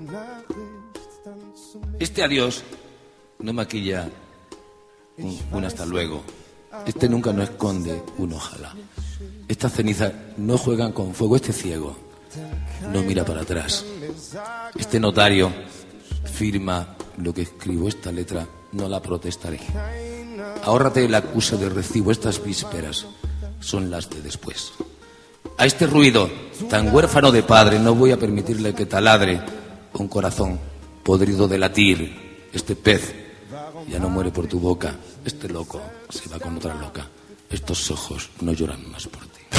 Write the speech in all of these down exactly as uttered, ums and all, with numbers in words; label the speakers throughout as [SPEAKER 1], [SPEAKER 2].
[SPEAKER 1] Este adiós no maquilla un, un hasta luego. Este nunca no esconde un ojalá. Estas cenizas no juegan con fuego. Este ciego no mira para atrás. Este notario firma lo que escribo. Esta letra no la protestaré. Ahórrate el acuse de recibo. Estas vísperas son las de después. A este ruido tan huérfano de padre no voy a permitirle que taladre un corazón podrido de latir. Este pez ya no muere por tu boca. Este loco se va con otra loca. Estos ojos no lloran más por ti.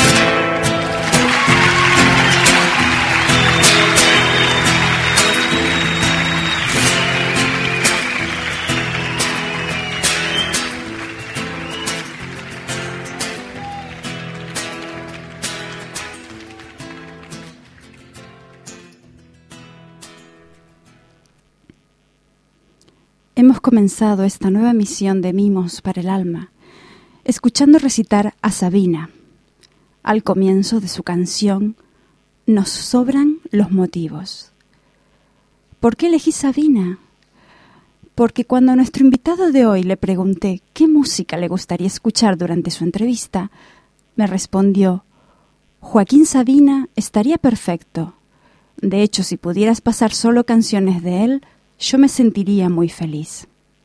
[SPEAKER 2] Hemos comenzado esta nueva misión de Mimos para el Alma, escuchando recitar a Sabina. Al comienzo de su canción, Nos sobran los motivos. ¿Por qué elegí Sabina? Porque cuando a nuestro invitado de hoy le pregunté qué música le gustaría escuchar durante su entrevista, me respondió: Joaquín Sabina estaría perfecto. De hecho, si pudieras pasar solo canciones de él, yo me sentiría muy feliz.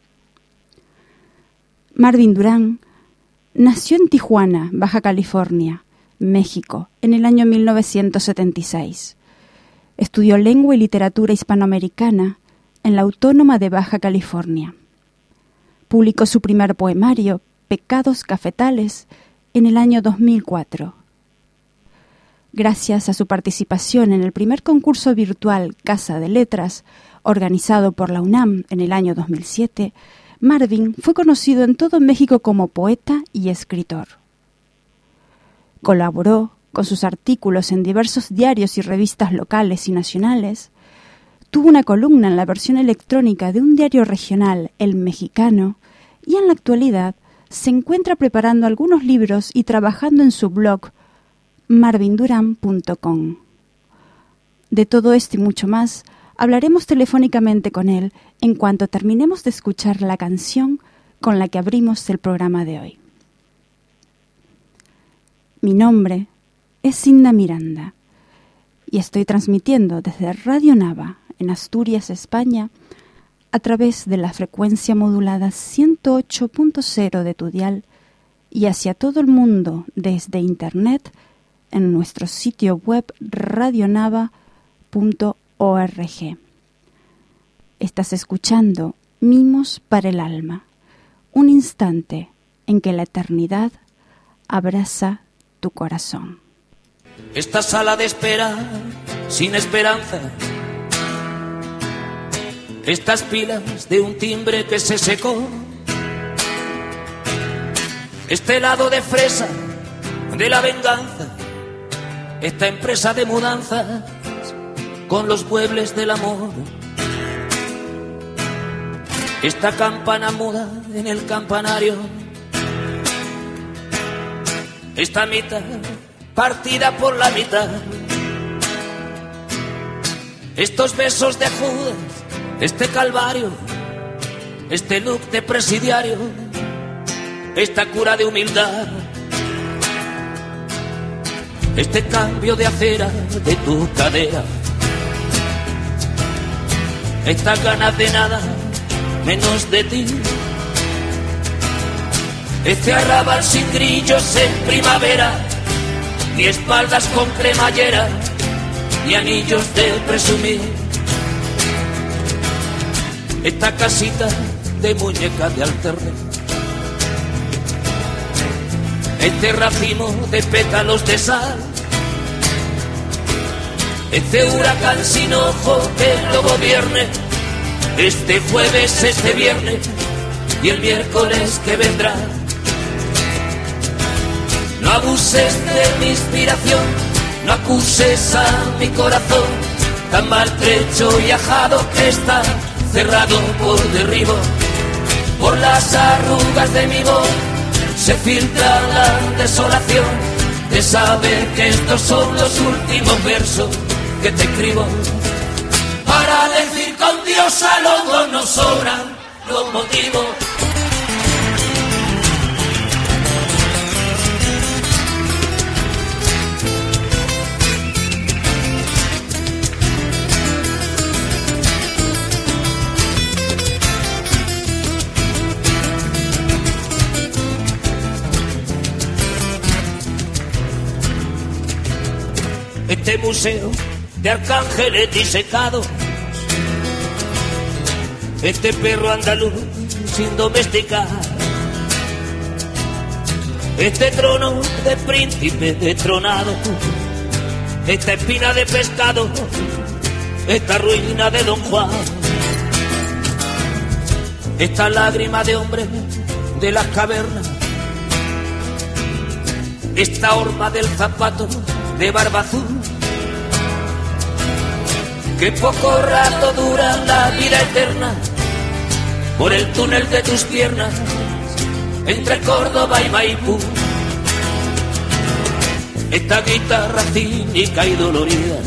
[SPEAKER 2] Marvin Durán nació en Tijuana, Baja California, México, en el año mil novecientos setenta y seis. Estudió lengua y literatura hispanoamericana en la Autónoma de Baja California. Publicó su primer poemario, Pecados Cafetales, en el año dos mil cuatro. Gracias a su participación en el primer concurso virtual Casa de Letras, organizado por la UNAM en el año dos mil siete, Marvin fue conocido en todo México como poeta y escritor. Colaboró con sus artículos en diversos diarios y revistas locales y nacionales. Tuvo una columna en la versión electrónica de un diario regional, El Mexicano, y en la actualidad se encuentra preparando algunos libros y trabajando en su blog marvin duran punto com. De todo esto y mucho más hablaremos telefónicamente con él en cuanto terminemos de escuchar la canción con la que abrimos el programa de hoy. Mi nombre es Cinda Miranda y estoy transmitiendo desde Radio Nava, en Asturias, España, a través de la frecuencia modulada ciento ocho punto cero de tu dial y hacia todo el mundo desde Internet en nuestro sitio web radionava punto org. Estás escuchando Mimos para el Alma, un instante en que la eternidad abraza tu corazón.
[SPEAKER 1] Esta sala de espera sin esperanza, estas pilas de un timbre que se secó, este helado de fresa de la venganza, esta empresa de mudanzas con los muebles del amor, esta campana muda en el campanario, esta mitad partida por la mitad, estos besos de Judas, este calvario, este look de presidiario, esta cura de humildad, este cambio de acera de tu cadera, estas ganas de nada menos de ti, este arrabal sin grillos en primavera, ni espaldas con cremallera, ni anillos de presumir, esta casita de muñeca de alterne, este racimo de pétalos de sal, este huracán sin ojo que lo gobierne, este jueves, este viernes y el miércoles que vendrá. No abuses de mi inspiración, no acuses a mi corazón, tan maltrecho y ajado que está, cerrado por derribo. Por las arrugas de mi voz se filtra la desolación de saber que estos son los últimos versos que te escribo para
[SPEAKER 3] los motivos. Este museo de arcángeles disecados, este perro andaluz sin domesticar, este trono de príncipe destronado, esta espina de pescado, esta ruina de Don Juan, esta lágrima de hombre de las cavernas, esta horma del zapato de barba azul, que poco rato dura la vida eterna, por el túnel de tus piernas, entre Córdoba y Maipú. Esta guitarra cínica y dolorida,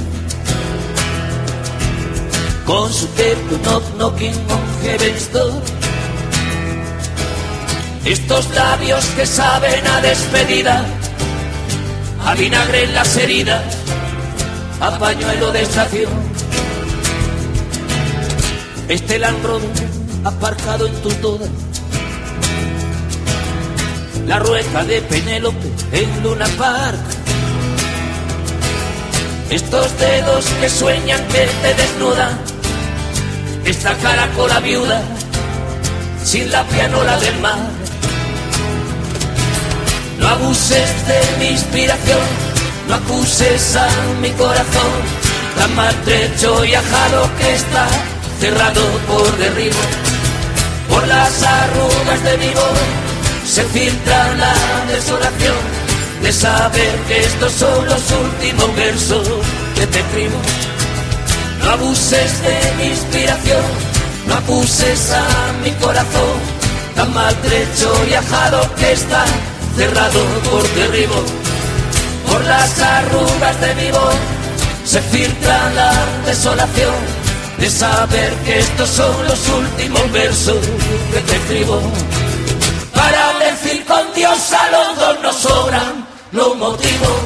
[SPEAKER 3] con su tempo knock knocking on heaven's door. Estos labios que saben a despedida, a vinagre en las heridas, a pañuelo de estación. Este Land Rover aparcado en tu toda, la rueca de Penélope en Luna Park. Estos dedos que sueñan que te desnudan, esta caracola viuda sin la pianola del mar. No abuses de mi inspiración, no acuses a mi corazón, tan maltrecho y ajado que está, cerrado por derribo. Por las arrugas de mi voz se filtra la desolación de saber que estos son los últimos versos que te escribo. No abuses de mi inspiración, no acuses a mi corazón, tan maltrecho y ajado que está, cerrado por derribo. Por las arrugas de mi voz se filtra la desolación de saber que estos son los últimos versos que te escribo. Para decir con Dios a los dos nos sobran los motivos.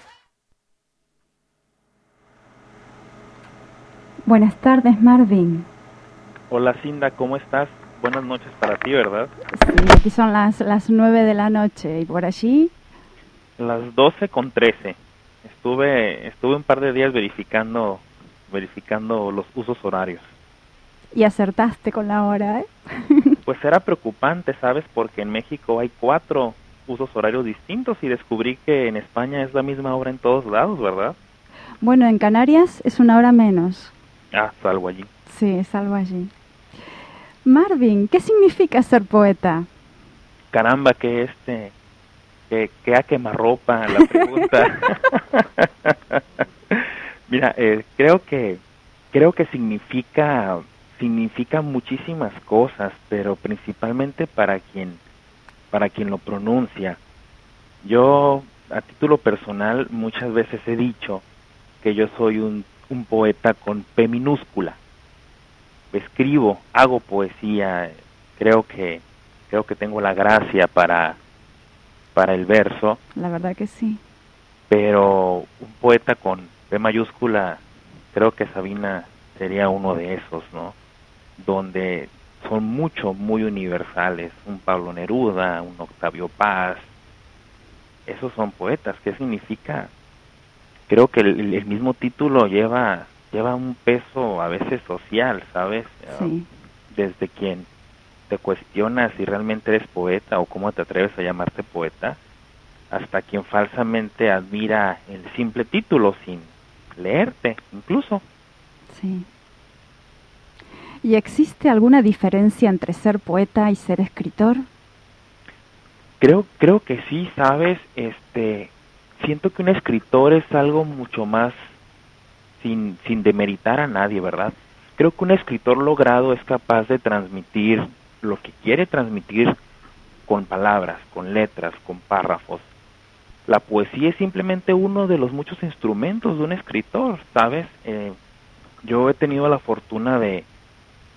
[SPEAKER 2] Buenas tardes, Marvin.
[SPEAKER 4] Hola, Cinda, ¿cómo estás? Buenas noches para ti, ¿verdad?
[SPEAKER 2] Sí, aquí son las, las nueve de la noche. ¿Y por allí?
[SPEAKER 4] Las doce con trece. Estuve, estuve un par de días verificando... verificando los usos horarios.
[SPEAKER 2] Y acertaste con la hora, ¿eh?
[SPEAKER 4] Pues era preocupante, ¿sabes? Porque en México hay cuatro usos horarios distintos y descubrí que en España es la misma hora en todos lados, ¿verdad?
[SPEAKER 2] Bueno, en Canarias es una hora menos.
[SPEAKER 4] Ah, salvo allí.
[SPEAKER 2] Sí, salvo allí. Marvin, ¿qué significa ser poeta?
[SPEAKER 4] Caramba, que este... que, que a quemarropa la pregunta. Mira, eh, creo que creo que significa significa muchísimas cosas, pero principalmente para quien para quien lo pronuncia. Yo, a título personal, muchas veces he dicho que yo soy un, un poeta con P minúscula. Escribo, hago poesía, creo que creo que tengo la gracia para para el verso.
[SPEAKER 2] La verdad que sí.
[SPEAKER 4] Pero un poeta con P mayúscula, creo que Sabina sería uno de esos, ¿no? Donde son mucho, muy universales. Un Pablo Neruda, un Octavio Paz. Esos son poetas. ¿Qué significa? Creo que el, el mismo título lleva lleva un peso a veces social, ¿sabes?
[SPEAKER 2] Sí.
[SPEAKER 4] Desde quien te cuestiona si realmente eres poeta o cómo te atreves a llamarte poeta, hasta quien falsamente admira el simple título sin leerte, incluso.
[SPEAKER 2] Sí. ¿Y existe alguna diferencia entre ser poeta y ser escritor?
[SPEAKER 4] Creo, creo que sí, ¿sabes? Este, siento que un escritor es algo mucho más sin, sin demeritar a nadie, ¿verdad? Creo que un escritor logrado es capaz de transmitir lo que quiere transmitir con palabras, con letras, con párrafos. La poesía es simplemente uno de los muchos instrumentos de un escritor, ¿sabes? Eh, yo he tenido la fortuna de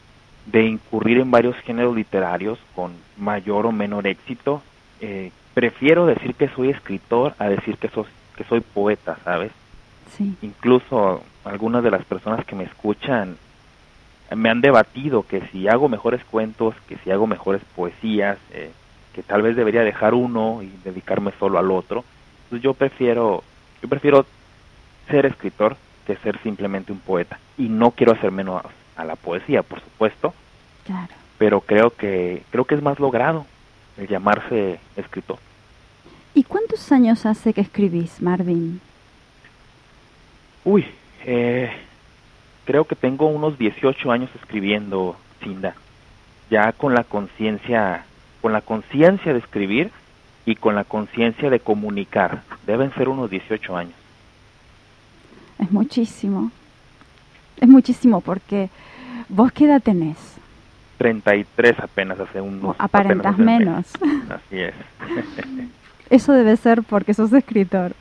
[SPEAKER 4] de incurrir en varios géneros literarios con mayor o menor éxito. Eh, prefiero decir que soy escritor a decir que soy, que soy poeta, ¿sabes?
[SPEAKER 2] Sí.
[SPEAKER 4] Incluso algunas de las personas que me escuchan me han debatido que si hago mejores cuentos, que si hago mejores poesías, eh, que tal vez debería dejar uno y dedicarme solo al otro. Entonces yo prefiero, yo prefiero ser escritor que ser simplemente un poeta. Y no quiero hacer menos a la poesía, por supuesto.
[SPEAKER 2] Claro.
[SPEAKER 4] Pero creo que, creo que es más logrado el llamarse escritor.
[SPEAKER 2] ¿Y cuántos años hace que escribís, Marvin?
[SPEAKER 4] Uy, eh, creo que tengo unos dieciocho años escribiendo, Cinda. Ya con la conciencia, con la conciencia de escribir y con la conciencia de comunicar. Deben ser unos dieciocho años.
[SPEAKER 2] Es muchísimo. Es muchísimo porque ¿vos qué edad tenés?
[SPEAKER 4] treinta y tres apenas hace unos...
[SPEAKER 2] Oh, aparentás
[SPEAKER 4] hace un mes.
[SPEAKER 2] menos.
[SPEAKER 4] Así es.
[SPEAKER 2] Eso debe ser porque sos escritor.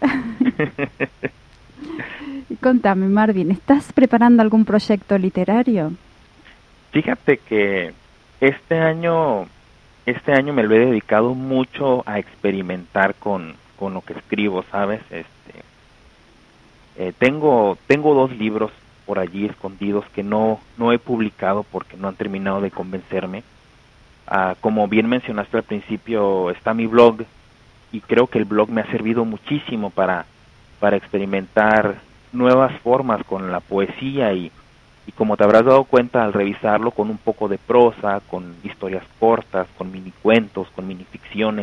[SPEAKER 2] Y contame, Marvin, ¿estás preparando algún proyecto literario?
[SPEAKER 4] Fíjate que este año, este año me lo he dedicado mucho a experimentar con, con lo que escribo, ¿sabes? Este, eh, tengo, tengo dos libros por allí escondidos que no, no he publicado porque no han terminado de convencerme. Ah, como bien mencionaste al principio, está mi blog, y creo que el blog me ha servido muchísimo para, para experimentar nuevas formas con la poesía y, y como te habrás dado cuenta al revisarlo, con un poco de prosa, con historias cortas, con minicuentos, con minificciones.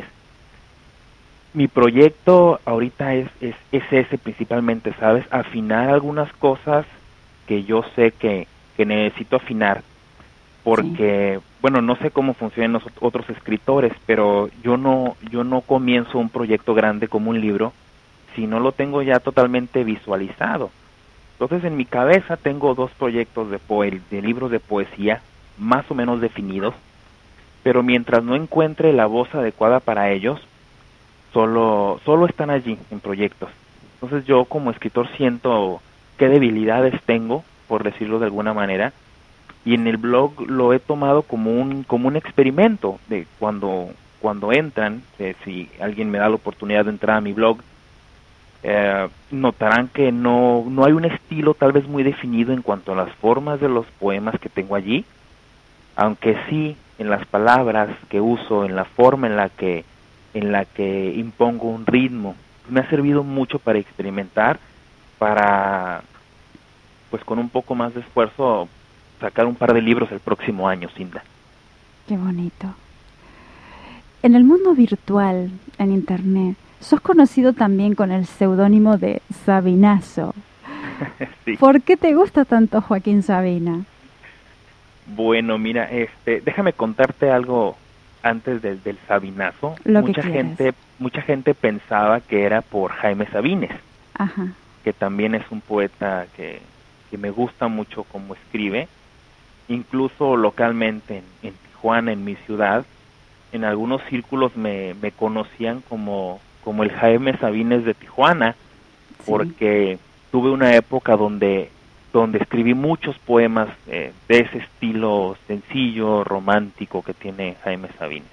[SPEAKER 4] Mi proyecto ahorita es, es, es ese principalmente, ¿sabes? Afinar algunas cosas que yo sé que, que necesito afinar, porque, sí. bueno, no sé cómo funcionan los otros escritores, pero yo no, yo no comienzo un proyecto grande como un libro si no lo tengo ya totalmente visualizado. Entonces en mi cabeza tengo dos proyectos de, poe de libros de poesía más o menos definidos, pero mientras no encuentre la voz adecuada para ellos, solo, solo están allí en proyectos. Entonces yo como escritor siento qué debilidades tengo, por decirlo de alguna manera, y en el blog lo he tomado como un como un experimento de cuando cuando entran, eh, si alguien me da la oportunidad de entrar a mi blog, eh, notarán que no no hay un estilo tal vez muy definido en cuanto a las formas de los poemas que tengo allí, aunque sí en las palabras que uso, en la forma en la que en la que impongo un ritmo. Me ha servido mucho para experimentar, para, pues con un poco más de esfuerzo, sacar un par de libros el próximo año, Cinda.
[SPEAKER 2] Qué bonito. En el mundo virtual, en internet, sos conocido también con el seudónimo de Sabinazo.
[SPEAKER 4] Sí.
[SPEAKER 2] ¿Por qué te gusta tanto Joaquín Sabina?
[SPEAKER 4] Bueno, mira, este, déjame contarte algo antes del, del Sabinazo.
[SPEAKER 2] Lo
[SPEAKER 4] mucha
[SPEAKER 2] que
[SPEAKER 4] gente, mucha gente pensaba que era por Jaime Sabines.
[SPEAKER 2] Ajá.
[SPEAKER 4] Que también es un poeta que, que me gusta mucho cómo escribe. Incluso localmente en, en Tijuana, en mi ciudad, en algunos círculos me, me conocían como, como el Jaime Sabines de Tijuana, sí. Porque tuve una época donde, donde escribí muchos poemas eh, de ese estilo sencillo, romántico que tiene Jaime Sabines.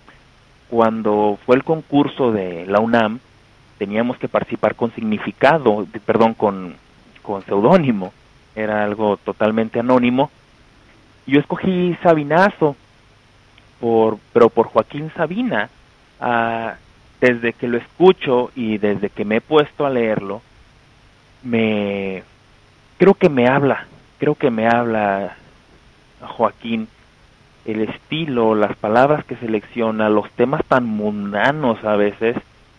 [SPEAKER 4] Cuando fue el concurso de la UNAM, teníamos que participar con significado, perdón, con, con seudónimo, era algo totalmente anónimo. Yo escogí Sabinazo, por, pero por Joaquín Sabina. Uh, desde que lo escucho y desde que me he puesto a leerlo, me creo que me habla, creo que me habla a Joaquín, el estilo, las palabras que selecciona, los temas tan mundanos a veces,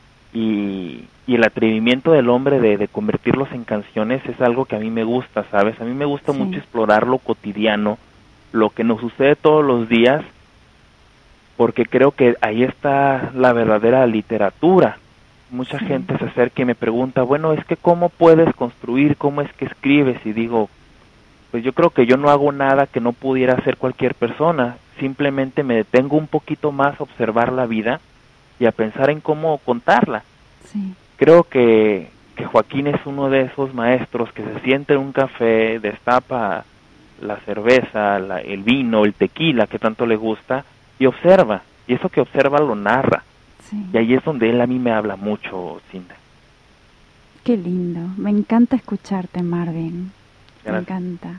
[SPEAKER 4] y, y el atrevimiento del hombre de, de convertirlos en canciones es algo que a mí me gusta, ¿sabes? A mí me gusta sí. mucho explorar lo cotidiano, lo que nos sucede todos los días, porque creo que ahí está la verdadera literatura. Mucha sí. gente se acerca y me pregunta, bueno, es que ¿cómo puedes construir? ¿Cómo es que escribes? Y digo, pues yo creo que yo no hago nada que no pudiera hacer cualquier persona, simplemente me detengo un poquito más a observar la vida y a pensar en cómo contarla.
[SPEAKER 2] Sí.
[SPEAKER 4] Creo que, que Joaquín es uno de esos maestros que se sienta en un café, destapa la cerveza, la, el vino, el tequila que tanto le gusta, y observa, y eso que observa lo narra.
[SPEAKER 2] Sí.
[SPEAKER 4] Y ahí es donde él a mí me habla mucho, Cinda.
[SPEAKER 2] Qué lindo, me encanta escucharte, Marvin.
[SPEAKER 4] Gracias.
[SPEAKER 2] Me encanta.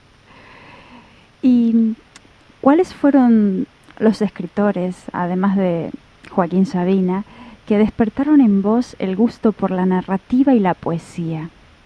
[SPEAKER 2] ¿Y cuáles fueron los escritores, además de Joaquín Sabina, que despertaron en vos el gusto por la narrativa y la poesía?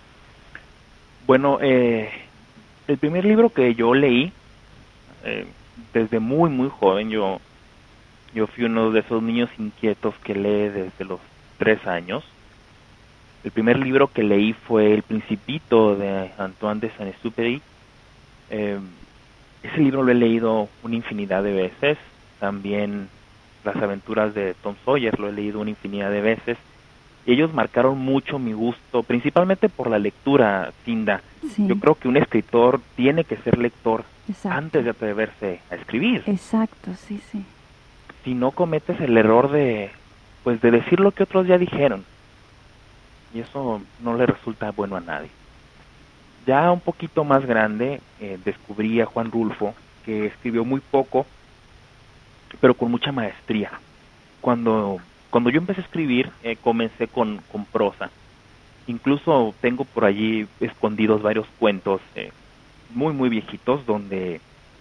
[SPEAKER 4] Bueno, eh, el primer libro que yo leí, eh, desde muy, muy joven, yo, yo fui uno de esos niños inquietos que lee desde los tres años. El primer libro que leí fue El Principito de Antoine de Saint-Exupéry. Eh, ese libro lo he leído una infinidad de veces. También Las aventuras de Tom Sawyer lo he leído una infinidad de veces. Y ellos marcaron mucho mi gusto, principalmente por la lectura, Cinda.
[SPEAKER 2] Sí.
[SPEAKER 4] Yo creo que un escritor tiene que ser lector
[SPEAKER 2] Exacto.
[SPEAKER 4] antes de atreverse a escribir.
[SPEAKER 2] Exacto, sí, sí.
[SPEAKER 4] Si no cometes el error de, pues, de decir lo que otros ya dijeron. Y eso no le resulta bueno a nadie. Ya un poquito más grande, eh, descubrí a Juan Rulfo, que escribió muy poco, pero con mucha maestría. Cuando, cuando yo empecé a escribir, eh, comencé con, con prosa. Incluso tengo por allí escondidos varios cuentos eh, muy, muy viejitos, donde,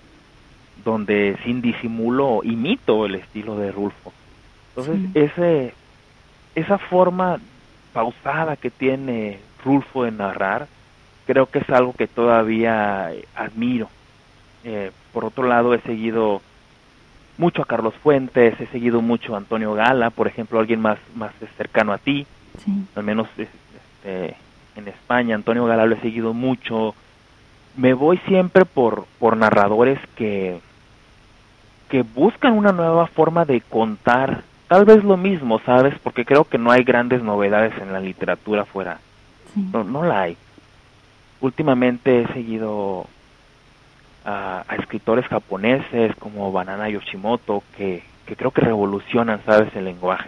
[SPEAKER 4] donde sin disimulo imito el estilo de Rulfo. Entonces,
[SPEAKER 2] Sí.
[SPEAKER 4] ese, esa forma pausada que tiene Rulfo de narrar, creo que es algo que todavía admiro. Eh, por otro lado, he seguido mucho a Carlos Fuentes, he seguido mucho a Antonio Gala, por ejemplo, alguien más, más cercano a ti,
[SPEAKER 2] Sí.
[SPEAKER 4] al menos este, en España. Antonio Gala lo he seguido mucho. Me voy siempre por, por narradores que, que buscan una nueva forma de contar, tal vez lo mismo, ¿sabes? Porque creo que no hay grandes novedades en la literatura afuera.
[SPEAKER 2] Sí.
[SPEAKER 4] No, no la hay. Últimamente he seguido a, a escritores japoneses como Banana Yoshimoto, que, que creo que revolucionan, ¿sabes?, el lenguaje.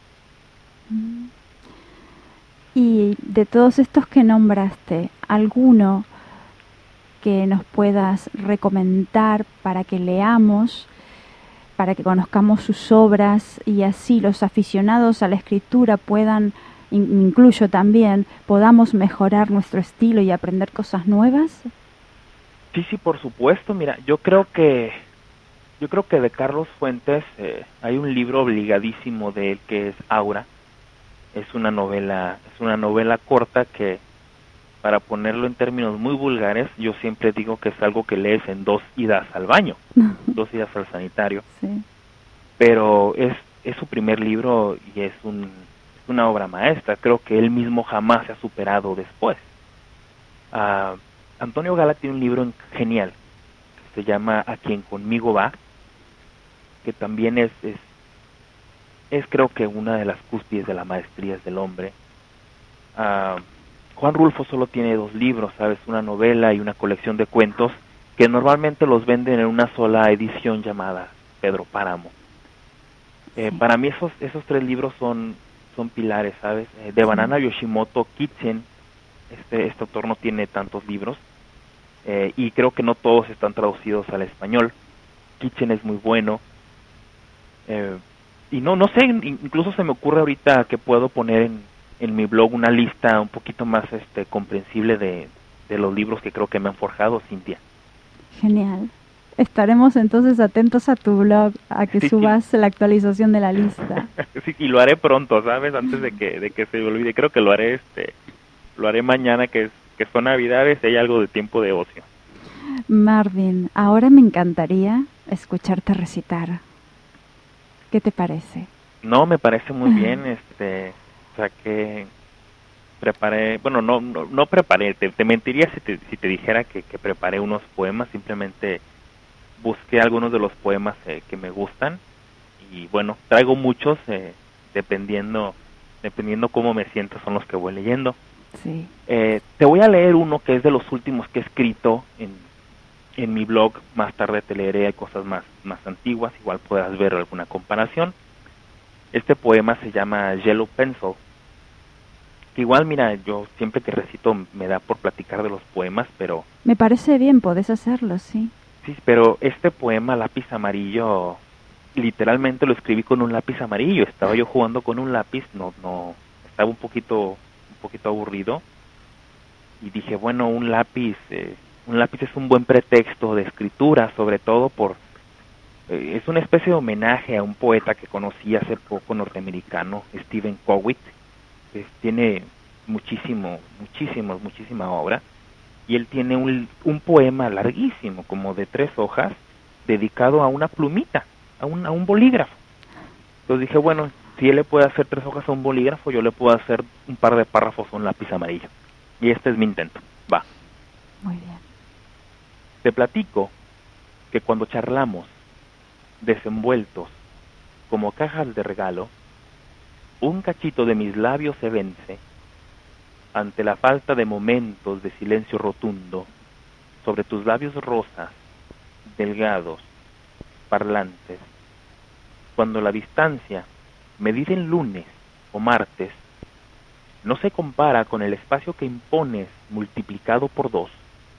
[SPEAKER 2] Y de todos estos que nombraste, ¿alguno que nos puedas recomendar para que leamos, para que conozcamos sus obras y así los aficionados a la escritura puedan, in- incluyo también, podamos mejorar nuestro estilo y aprender cosas nuevas?
[SPEAKER 4] Sí, sí, por supuesto. Mira, yo creo que yo creo que de Carlos Fuentes eh, hay un libro obligadísimo de él que es Aura. Es una novela, es una novela corta que, para ponerlo en términos muy vulgares, yo siempre digo que es algo que lees en dos idas al baño, dos idas al sanitario.
[SPEAKER 2] Sí.
[SPEAKER 4] Pero es es su primer libro y es un es una obra maestra. Creo que él mismo jamás se ha superado después. Ah, Antonio Gala tiene un libro genial que se llama A quien conmigo va, que también es, es, es creo que una de las cúspides de la maestría del hombre. Uh, Juan Rulfo solo tiene dos libros, ¿sabes? Una novela y una colección de cuentos que normalmente los venden en una sola edición llamada Pedro Páramo. Eh,
[SPEAKER 2] Sí.
[SPEAKER 4] Para mí esos esos tres libros son, son pilares, ¿sabes? Eh, de
[SPEAKER 2] Sí.
[SPEAKER 4] Banana Yoshimoto, Kitchen, este, este autor no tiene tantos libros, eh, y creo que no todos están traducidos al español. Kitchen es muy bueno. Eh, y no no sé, incluso se me ocurre ahorita que puedo poner en, en mi blog una lista un poquito más este comprensible de, de los libros que creo que me han forjado, Cintia.
[SPEAKER 2] Genial. Estaremos entonces atentos a tu blog, a que
[SPEAKER 4] Sí,
[SPEAKER 2] subas
[SPEAKER 4] sí.
[SPEAKER 2] la actualización de la lista.
[SPEAKER 4] Sí, y lo haré pronto, ¿sabes? Antes de que de que se me olvide. Creo que lo haré este lo haré mañana, que es que son Navidades y hay algo de tiempo de ocio.
[SPEAKER 2] Marvin, ahora me encantaría escucharte recitar. ¿Qué te parece?
[SPEAKER 4] No, me parece muy bien, este, o sea que preparé, bueno, no no, no preparé, te, te mentiría si te, si te dijera que, que preparé unos poemas, simplemente busqué algunos de los poemas eh, que me gustan y bueno, traigo muchos, eh, dependiendo dependiendo cómo me siento son los que voy leyendo.
[SPEAKER 2] Sí.
[SPEAKER 4] Eh, te voy a leer uno que es de los últimos que he escrito en, en mi blog, más tarde te leeré, hay cosas más, más antiguas, igual podrás ver alguna comparación. Este poema se llama Yellow Pencil Que igual, mira, yo siempre que recito me da por platicar de los poemas, pero...
[SPEAKER 2] Me parece bien, podés hacerlo, sí.
[SPEAKER 4] Sí, pero este poema, Lápiz Amarillo, literalmente lo escribí con un lápiz amarillo. Estaba yo jugando con un lápiz, no, no, estaba un poquito, un poquito aburrido. Y dije, bueno, un lápiz, eh, un lápiz es un buen pretexto de escritura, sobre todo por... Eh, es una especie de homenaje a un poeta que conocí hace poco, norteamericano, Stephen Cowitt. Pues tiene muchísimo, muchísimo, muchísima obra, y él tiene un, un poema larguísimo, como de tres hojas, dedicado a una plumita, a un, a un bolígrafo. Entonces dije, bueno, si él le puede hacer tres hojas a un bolígrafo, yo le puedo hacer un par de párrafos a un lápiz amarillo. Y este es mi intento. Va.
[SPEAKER 2] Muy bien.
[SPEAKER 4] Te platico que cuando charlamos, desenvueltos, como cajas de regalo, un cachito de mis labios se vence ante la falta de momentos de silencio rotundo sobre tus labios rosas, delgados, parlantes. Cuando la distancia, medida en lunes o martes, no se compara con el espacio que impones multiplicado por dos.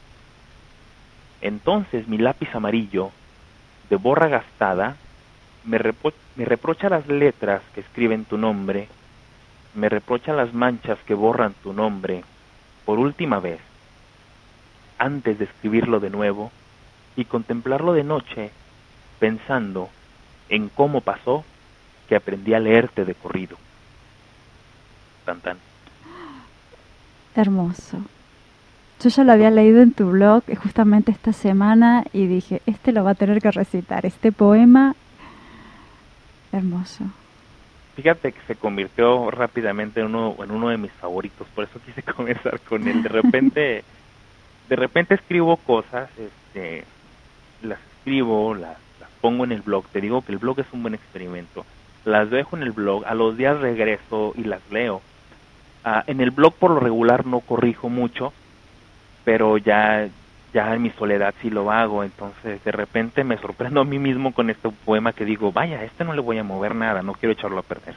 [SPEAKER 4] Entonces mi lápiz amarillo, de borra gastada, Me, repro me reprocha las letras que escriben tu nombre, me reprocha las manchas que borran tu nombre, por última vez, antes de escribirlo de nuevo y contemplarlo de noche, pensando en cómo pasó que aprendí a leerte de corrido. Tan tan.
[SPEAKER 2] Hermoso. Yo ya lo había leído en tu blog justamente esta semana y dije, este lo va a tener que recitar, este poema. Hermoso.
[SPEAKER 4] Fíjate que se convirtió rápidamente en uno, en uno de mis favoritos, por eso quise comenzar con él. De repente, de repente escribo cosas, este, las escribo, las, las pongo en el blog. Te digo que el blog es un buen experimento. Las dejo en el blog, a los días regreso y las leo. Ah, en el blog por lo regular no corrijo mucho, pero ya... ya en mi soledad sí lo hago, entonces de repente me sorprendo a mí mismo con este poema que digo, vaya, a este no le voy a mover nada, no quiero echarlo a perder.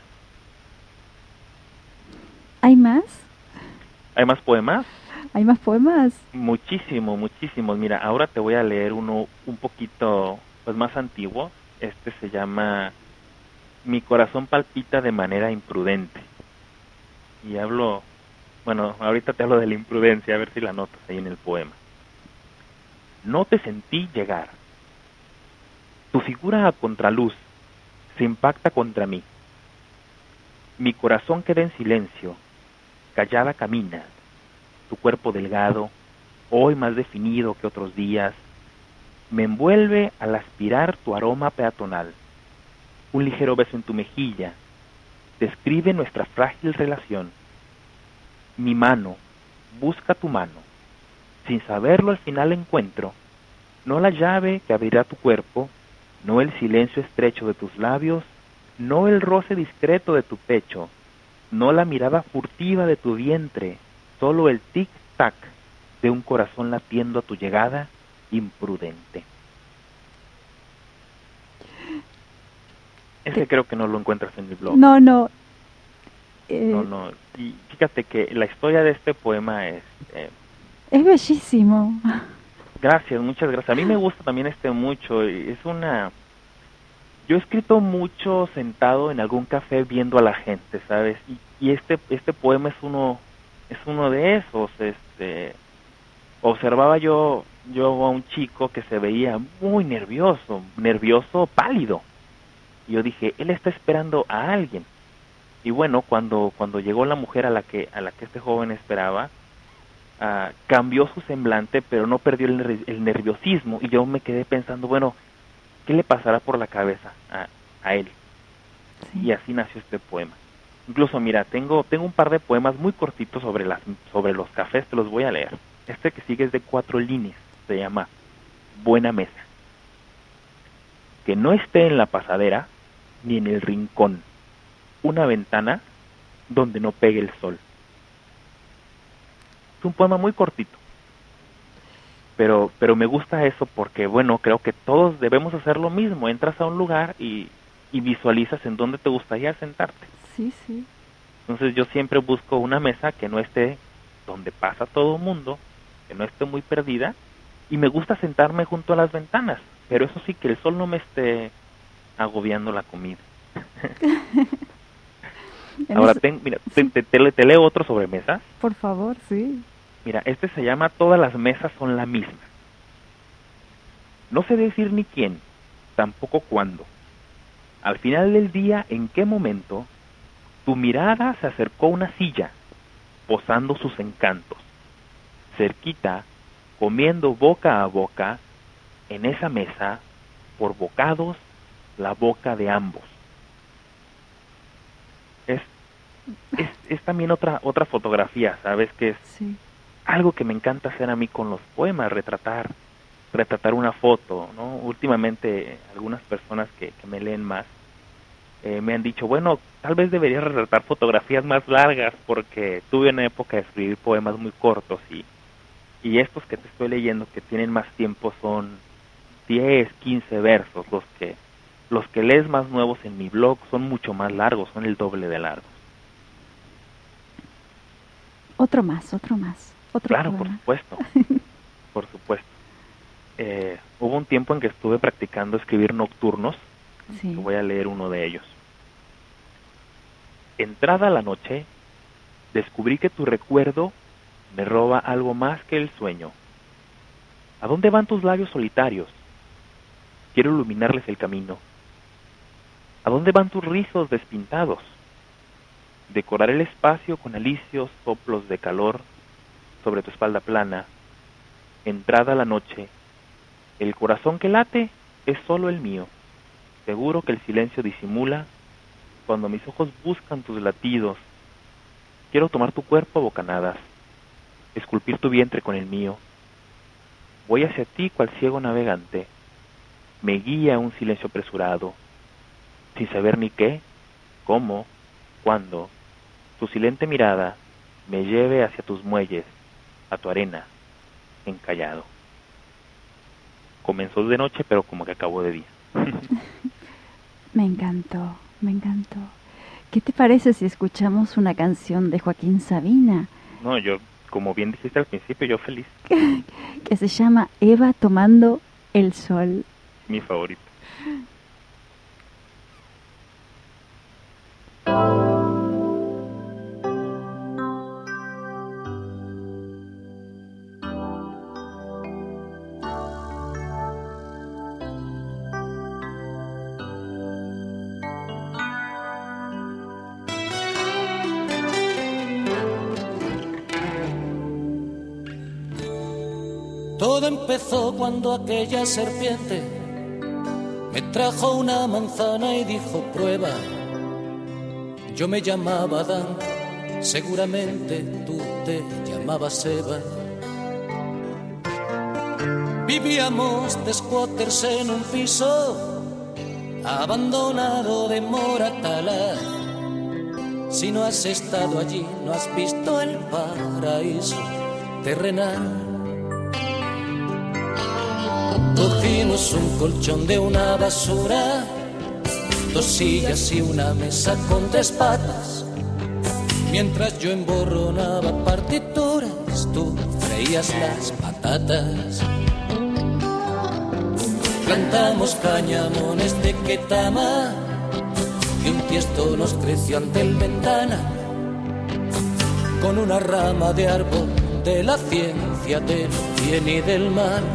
[SPEAKER 2] ¿Hay más?
[SPEAKER 4] ¿Hay más poemas?
[SPEAKER 2] ¿Hay más poemas?
[SPEAKER 4] Muchísimo, muchísimos. Mira, ahora te voy a leer uno un poquito pues más antiguo. Este se llama Mi corazón palpita de manera imprudente. Y hablo, bueno, ahorita te hablo de la imprudencia, a ver si la notas ahí en el poema. No te sentí llegar. Tu figura a contraluz se impacta contra mí. Mi corazón queda en silencio, callada camina. Tu cuerpo delgado, hoy más definido que otros días, me envuelve al aspirar tu aroma peatonal. Un ligero beso en tu mejilla describe nuestra frágil relación. Mi mano busca tu mano. Sin saberlo al final encuentro, no la llave que abrirá tu cuerpo, no el silencio estrecho de tus labios, no el roce discreto de tu pecho, no la mirada furtiva de tu vientre, solo el tic-tac de un corazón latiendo a tu llegada, imprudente. Ese creo que no lo encuentras en mi blog.
[SPEAKER 2] No, no. Eh...
[SPEAKER 4] No, no. Y fíjate que la historia de este poema es... Eh,
[SPEAKER 2] Es bellísimo.
[SPEAKER 4] Gracias, muchas gracias. A mí me gusta también este mucho. Es una... Yo he escrito mucho sentado en algún café viendo a la gente, ¿sabes? Y, y este este poema es uno es uno de esos. Este, observaba yo yo a un chico que se veía muy nervioso, nervioso, pálido. Y yo dije, él está esperando a alguien. Y bueno, cuando cuando llegó la mujer a la que a la que este joven esperaba, Uh, cambió su semblante, pero no perdió el, ner el nerviosismo, y yo me quedé pensando, bueno, ¿qué le pasará por la cabeza a, a él? Sí. Y así nació este poema. Incluso, mira, tengo tengo un par de poemas muy cortitos sobre las sobre los cafés, te los voy a leer. Este que sigue es de cuatro líneas, se llama Buena Mesa. Que no esté en la pasadera, ni en el rincón, una ventana donde no pegue el sol. Es un poema muy cortito, pero pero me gusta eso porque, bueno, creo que todos debemos hacer lo mismo. Entras a un lugar y, y visualizas en dónde te gustaría sentarte.
[SPEAKER 2] Sí, sí.
[SPEAKER 4] Entonces yo siempre busco una mesa que no esté donde pasa todo el mundo, que no esté muy perdida, y me gusta sentarme junto a las ventanas, pero eso sí, que el sol no me esté agobiando la comida. Ahora, ten, mira, sí. te, te, te leo otro sobre mesas.
[SPEAKER 2] Por favor, sí.
[SPEAKER 4] Mira, este se llama Todas las mesas son la misma. No sé decir ni quién, tampoco cuándo. Al final del día, ¿en qué momento tu mirada se acercó a una silla, posando sus encantos? Cerquita, comiendo boca a boca, en esa mesa, por bocados, la boca de ambos. Es, es, es también otra otra fotografía, ¿sabes? Que es
[SPEAKER 2] sí.
[SPEAKER 4] algo que me encanta hacer a mí con los poemas, retratar, retratar una foto, ¿no? Últimamente, algunas personas que, que me leen más, eh, me han dicho, bueno, tal vez debería retratar fotografías más largas, porque tuve una época de escribir poemas muy cortos, y, y estos que te estoy leyendo, que tienen más tiempo, son diez, quince versos. Los que los que lees más nuevos en mi blog son mucho más largos, son el doble de largos.
[SPEAKER 2] Otro más, otro más. Otro
[SPEAKER 4] claro,
[SPEAKER 2] poema.
[SPEAKER 4] por supuesto, por supuesto. Eh, hubo un tiempo en que estuve practicando escribir nocturnos.
[SPEAKER 2] Sí.
[SPEAKER 4] Voy a leer uno de ellos. Entrada la noche, descubrí que tu recuerdo me roba algo más que el sueño. ¿A dónde van tus labios solitarios? Quiero iluminarles el camino. ¿A dónde van tus rizos despintados? Decorar el espacio con alicios soplos de calor sobre tu espalda plana. Entrada la noche, el corazón que late es solo el mío. Seguro que el silencio disimula cuando mis ojos buscan tus latidos. Quiero tomar tu cuerpo a bocanadas, esculpir tu vientre con el mío. Voy hacia ti cual ciego navegante. Me guía un silencio apresurado, sin saber ni qué, cómo, cuándo. Tu silente mirada me lleve hacia tus muelles, a tu arena, encallado. Comenzó de noche, pero como que acabó de día.
[SPEAKER 2] Me encantó, me encantó. ¿Qué te parece si escuchamos una canción de Joaquín Sabina?
[SPEAKER 4] No, yo, como bien dijiste al principio, yo feliz.
[SPEAKER 2] Que se llama Eva tomando el sol.
[SPEAKER 4] Mi favorito.
[SPEAKER 3] Todo empezó cuando aquella serpiente me trajo una manzana y dijo prueba. Yo me llamaba Adán, seguramente tú te llamabas Eva. Vivíamos de squatters en un piso abandonado de Moratalaz. Si no has estado allí, no has visto el paraíso terrenal. Cogimos un colchón de una basura, dos sillas y una mesa con tres patas. Mientras yo emborronaba partituras, tú freías las patatas. Plantamos cañamones de Ketama y un tiesto nos creció ante el ventana. Con una rama de árbol de la ciencia del bien y del mal.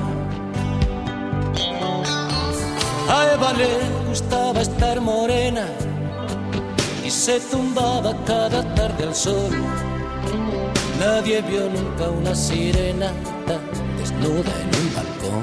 [SPEAKER 3] A Eva le gustaba estar morena y se tumbaba cada tarde al sol. Nadie vio nunca una sirena tan desnuda en un balcón.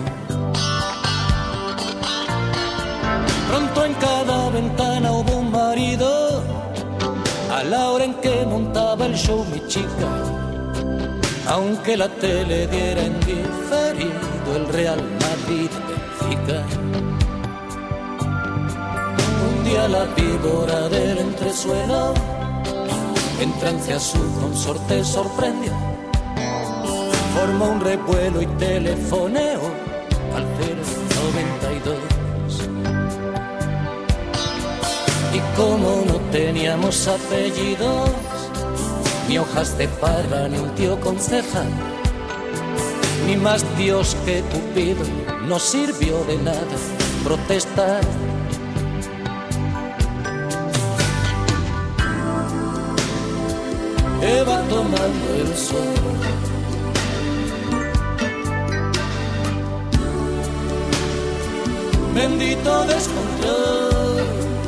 [SPEAKER 3] Pronto en cada ventana hubo un marido, a la hora en que montaba el show mi chica. Aunque la tele diera en diferido el Real Madrid Benfica. Un día la víbora del entresuelo en trance a su consorte sorprendió. Formó un revuelo y telefoneó al cero noventa y dos. Y como no teníamos apellidos, ni hojas de parra, ni un tío con ceja, ni más Dios que Cupido. No sirvió de nada protestar. Eva tomando el sol, bendito descontrol.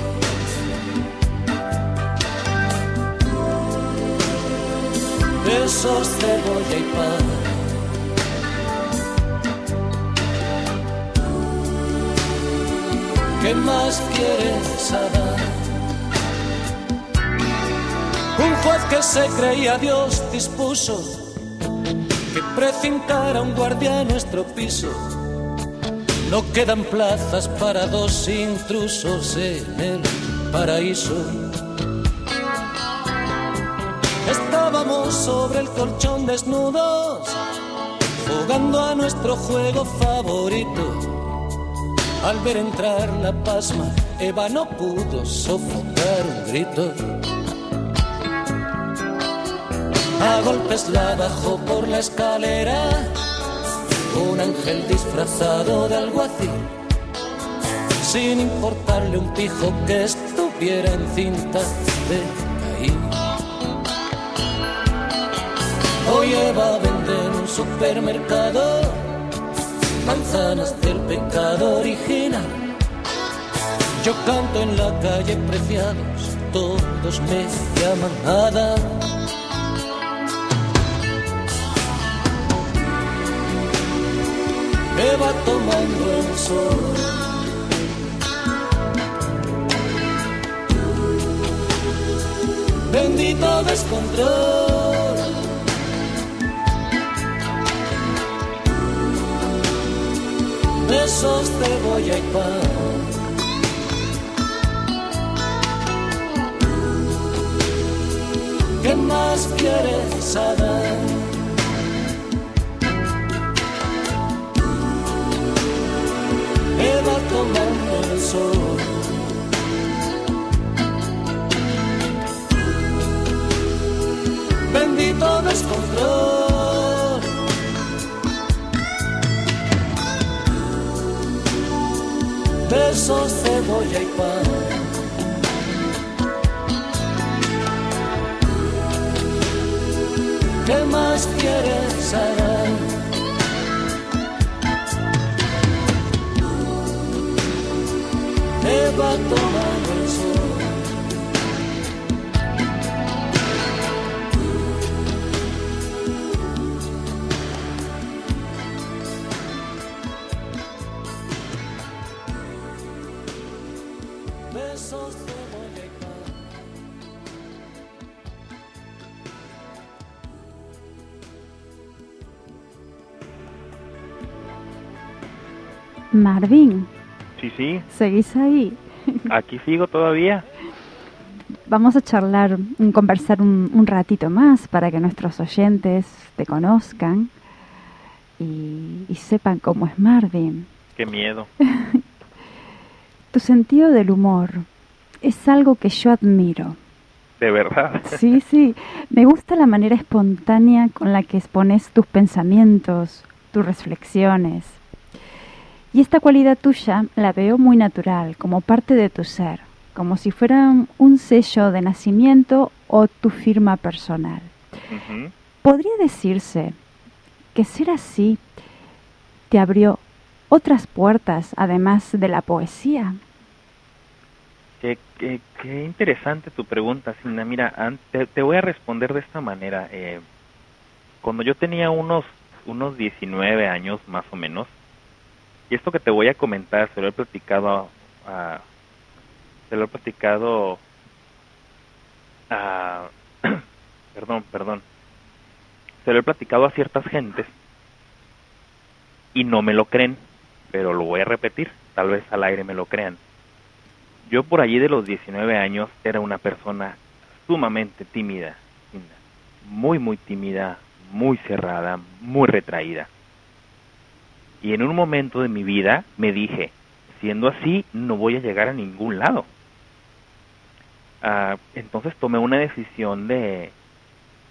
[SPEAKER 3] Besos, cebolla y pan, ¿qué más quieres dar? Un juez que se creía Dios dispuso que precintara un guardia en nuestro piso. No quedan plazas para dos intrusos en el paraíso. Estábamos sobre el colchón desnudos, jugando a nuestro juego favorito. Al ver entrar la pasma, Eva no pudo sofocar un grito. A golpes la bajó por la escalera un ángel disfrazado de alguacil, sin importarle un pijo que estuviera en cinta de Caín. Hoy Eva vende en un supermercado manzanas del pecado original. Yo canto en la calle Preciados, todos me llaman Ada. Eva tomando el sol, bendito descontrol. Besos, cebolla y pan, ¿qué más quieres saber? Eva tomando el sol, bendito descontrol. Besos, cebolla y pan, ¿qué más quieres saber? Eva tomando el sol, besos, cebolla y pan.
[SPEAKER 2] Marvin.
[SPEAKER 4] Sí, sí.
[SPEAKER 2] ¿Seguís ahí?
[SPEAKER 4] Aquí sigo todavía.
[SPEAKER 2] Vamos a charlar, conversar un, un ratito más para que nuestros oyentes te conozcan y, y sepan cómo es Marvin.
[SPEAKER 4] Qué miedo.
[SPEAKER 2] Tu sentido del humor es algo que yo admiro.
[SPEAKER 4] De verdad.
[SPEAKER 2] Sí, sí. Me gusta la manera espontánea con la que expones tus pensamientos, tus reflexiones. Y esta cualidad tuya la veo muy natural, como parte de tu ser, como si fuera un sello de nacimiento o tu firma personal.
[SPEAKER 4] Uh-huh.
[SPEAKER 2] ¿Podría decirse que ser así te abrió otras puertas además de la poesía?
[SPEAKER 4] Qué, qué, qué interesante tu pregunta, Cinda. Mira, te, te voy a responder de esta manera. Eh, cuando yo tenía unos, unos diecinueve años más o menos, y esto que te voy a comentar se lo he platicado a, se lo he platicado a, perdón, perdón, se lo he platicado a ciertas gentes y no me lo creen, pero lo voy a repetir, tal vez al aire me lo crean. Yo por allí de los diecinueve años era una persona sumamente tímida, muy muy tímida, muy cerrada, muy retraída. Y en un momento de mi vida me dije, siendo así, no voy a llegar a ningún lado. Uh, entonces tomé una decisión de,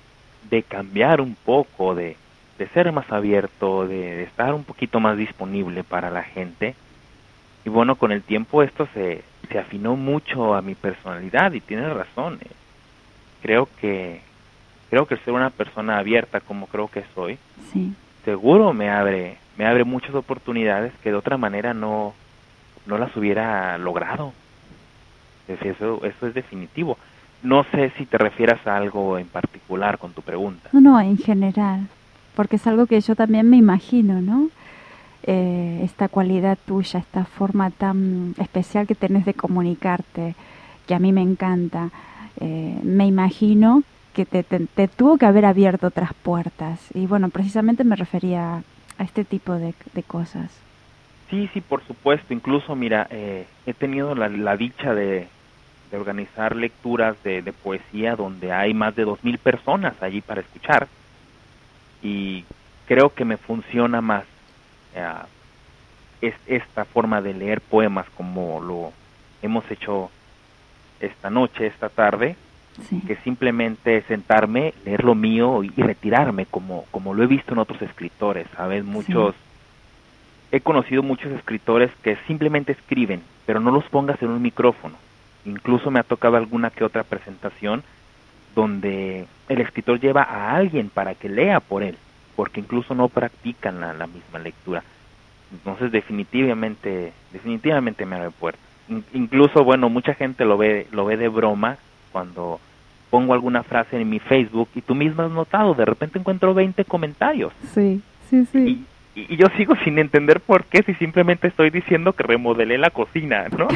[SPEAKER 4] de cambiar un poco, de, de ser más abierto, de, de estar un poquito más disponible para la gente. Y bueno, con el tiempo esto se, se afinó mucho a mi personalidad y tienes razón. Eh. Creo que creo que el ser una persona abierta como creo que soy,
[SPEAKER 2] sí,
[SPEAKER 4] seguro me abre me abre muchas oportunidades que de otra manera no no las hubiera logrado. Eso eso es definitivo. No sé si te refieras a algo en particular con tu pregunta.
[SPEAKER 2] No, no, en general, porque es algo que yo también me imagino, ¿no? Eh, esta cualidad tuya, esta forma tan especial que tenés de comunicarte, que a mí me encanta. Eh, me imagino que te, te, te tuvo que haber abierto otras puertas. Y bueno, precisamente me refería a este tipo de, de cosas.
[SPEAKER 4] Sí, sí, por supuesto. Incluso, mira, eh, he tenido la, la dicha de, de organizar lecturas de, de poesía donde hay más de dos mil personas allí para escuchar. Y creo que me funciona más Uh, es esta forma de leer poemas como lo hemos hecho esta noche, esta tarde,
[SPEAKER 2] sí,
[SPEAKER 4] que simplemente sentarme, leer lo mío y, y retirarme, como como lo he visto en otros escritores, ¿sabes? Muchos, sí. He conocido muchos escritores que simplemente escriben, pero no los pongas en un micrófono. Incluso me ha tocado alguna que otra presentación donde el escritor lleva a alguien para que lea por él, porque incluso no practican la, la misma lectura. Entonces definitivamente definitivamente me abre puertas. In, incluso, bueno, mucha gente lo ve lo ve de broma cuando pongo alguna frase en mi Facebook y tú misma has notado, de repente encuentro veinte comentarios.
[SPEAKER 2] Sí, sí, sí.
[SPEAKER 4] Y, y yo sigo sin entender por qué, si simplemente estoy diciendo que remodelé la cocina, ¿no?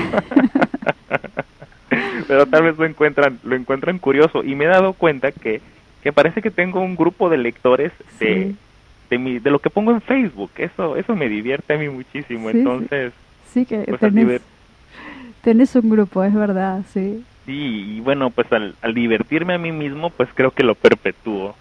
[SPEAKER 4] Pero tal vez lo encuentran lo encuentran curioso y me he dado cuenta que que parece que tengo un grupo de lectores de, sí. de, mi, de lo que pongo en Facebook. Eso eso me divierte a mí muchísimo. Sí, entonces,
[SPEAKER 2] sí, que pues tenés, diver... tenés un grupo, es verdad, sí.
[SPEAKER 4] Sí, y bueno, pues al, al divertirme a mí mismo, pues creo que lo perpetúo.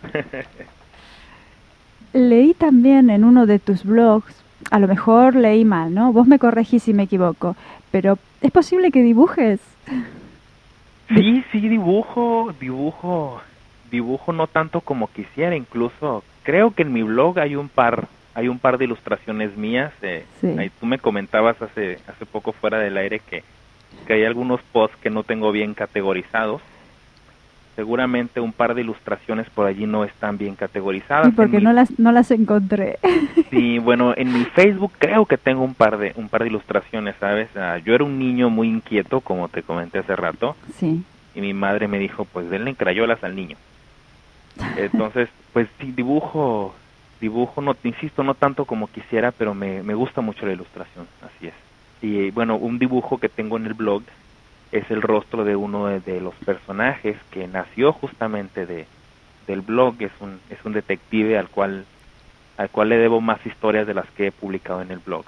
[SPEAKER 2] Leí también en uno de tus blogs, a lo mejor leí mal, ¿no? Vos me corregís si me equivoco, pero ¿es posible que dibujes?
[SPEAKER 4] Sí, sí, dibujo, dibujo... dibujo no tanto como quisiera, incluso creo que en mi blog hay un par hay un par de ilustraciones mías. Eh, sí. Ahí tú me comentabas hace hace poco fuera del aire que, que hay algunos posts que no tengo bien categorizados. Seguramente un par de ilustraciones por allí no están bien categorizadas.
[SPEAKER 2] Sí, porque
[SPEAKER 4] mi...
[SPEAKER 2] no las no las encontré.
[SPEAKER 4] Sí, bueno, en mi Facebook creo que tengo un par de un par de ilustraciones, ¿sabes? Uh, yo era un niño muy inquieto, como te comenté hace rato.
[SPEAKER 2] Sí.
[SPEAKER 4] Y mi madre me dijo, pues denle crayolas al niño. Entonces, pues sí, dibujo, dibujo, no, insisto, no tanto como quisiera, pero me, me gusta mucho la ilustración, así es. Y bueno, un dibujo que tengo en el blog es el rostro de uno de, de los personajes que nació justamente de del blog. Es un es un detective al cual al cual le debo más historias de las que he publicado en el blog.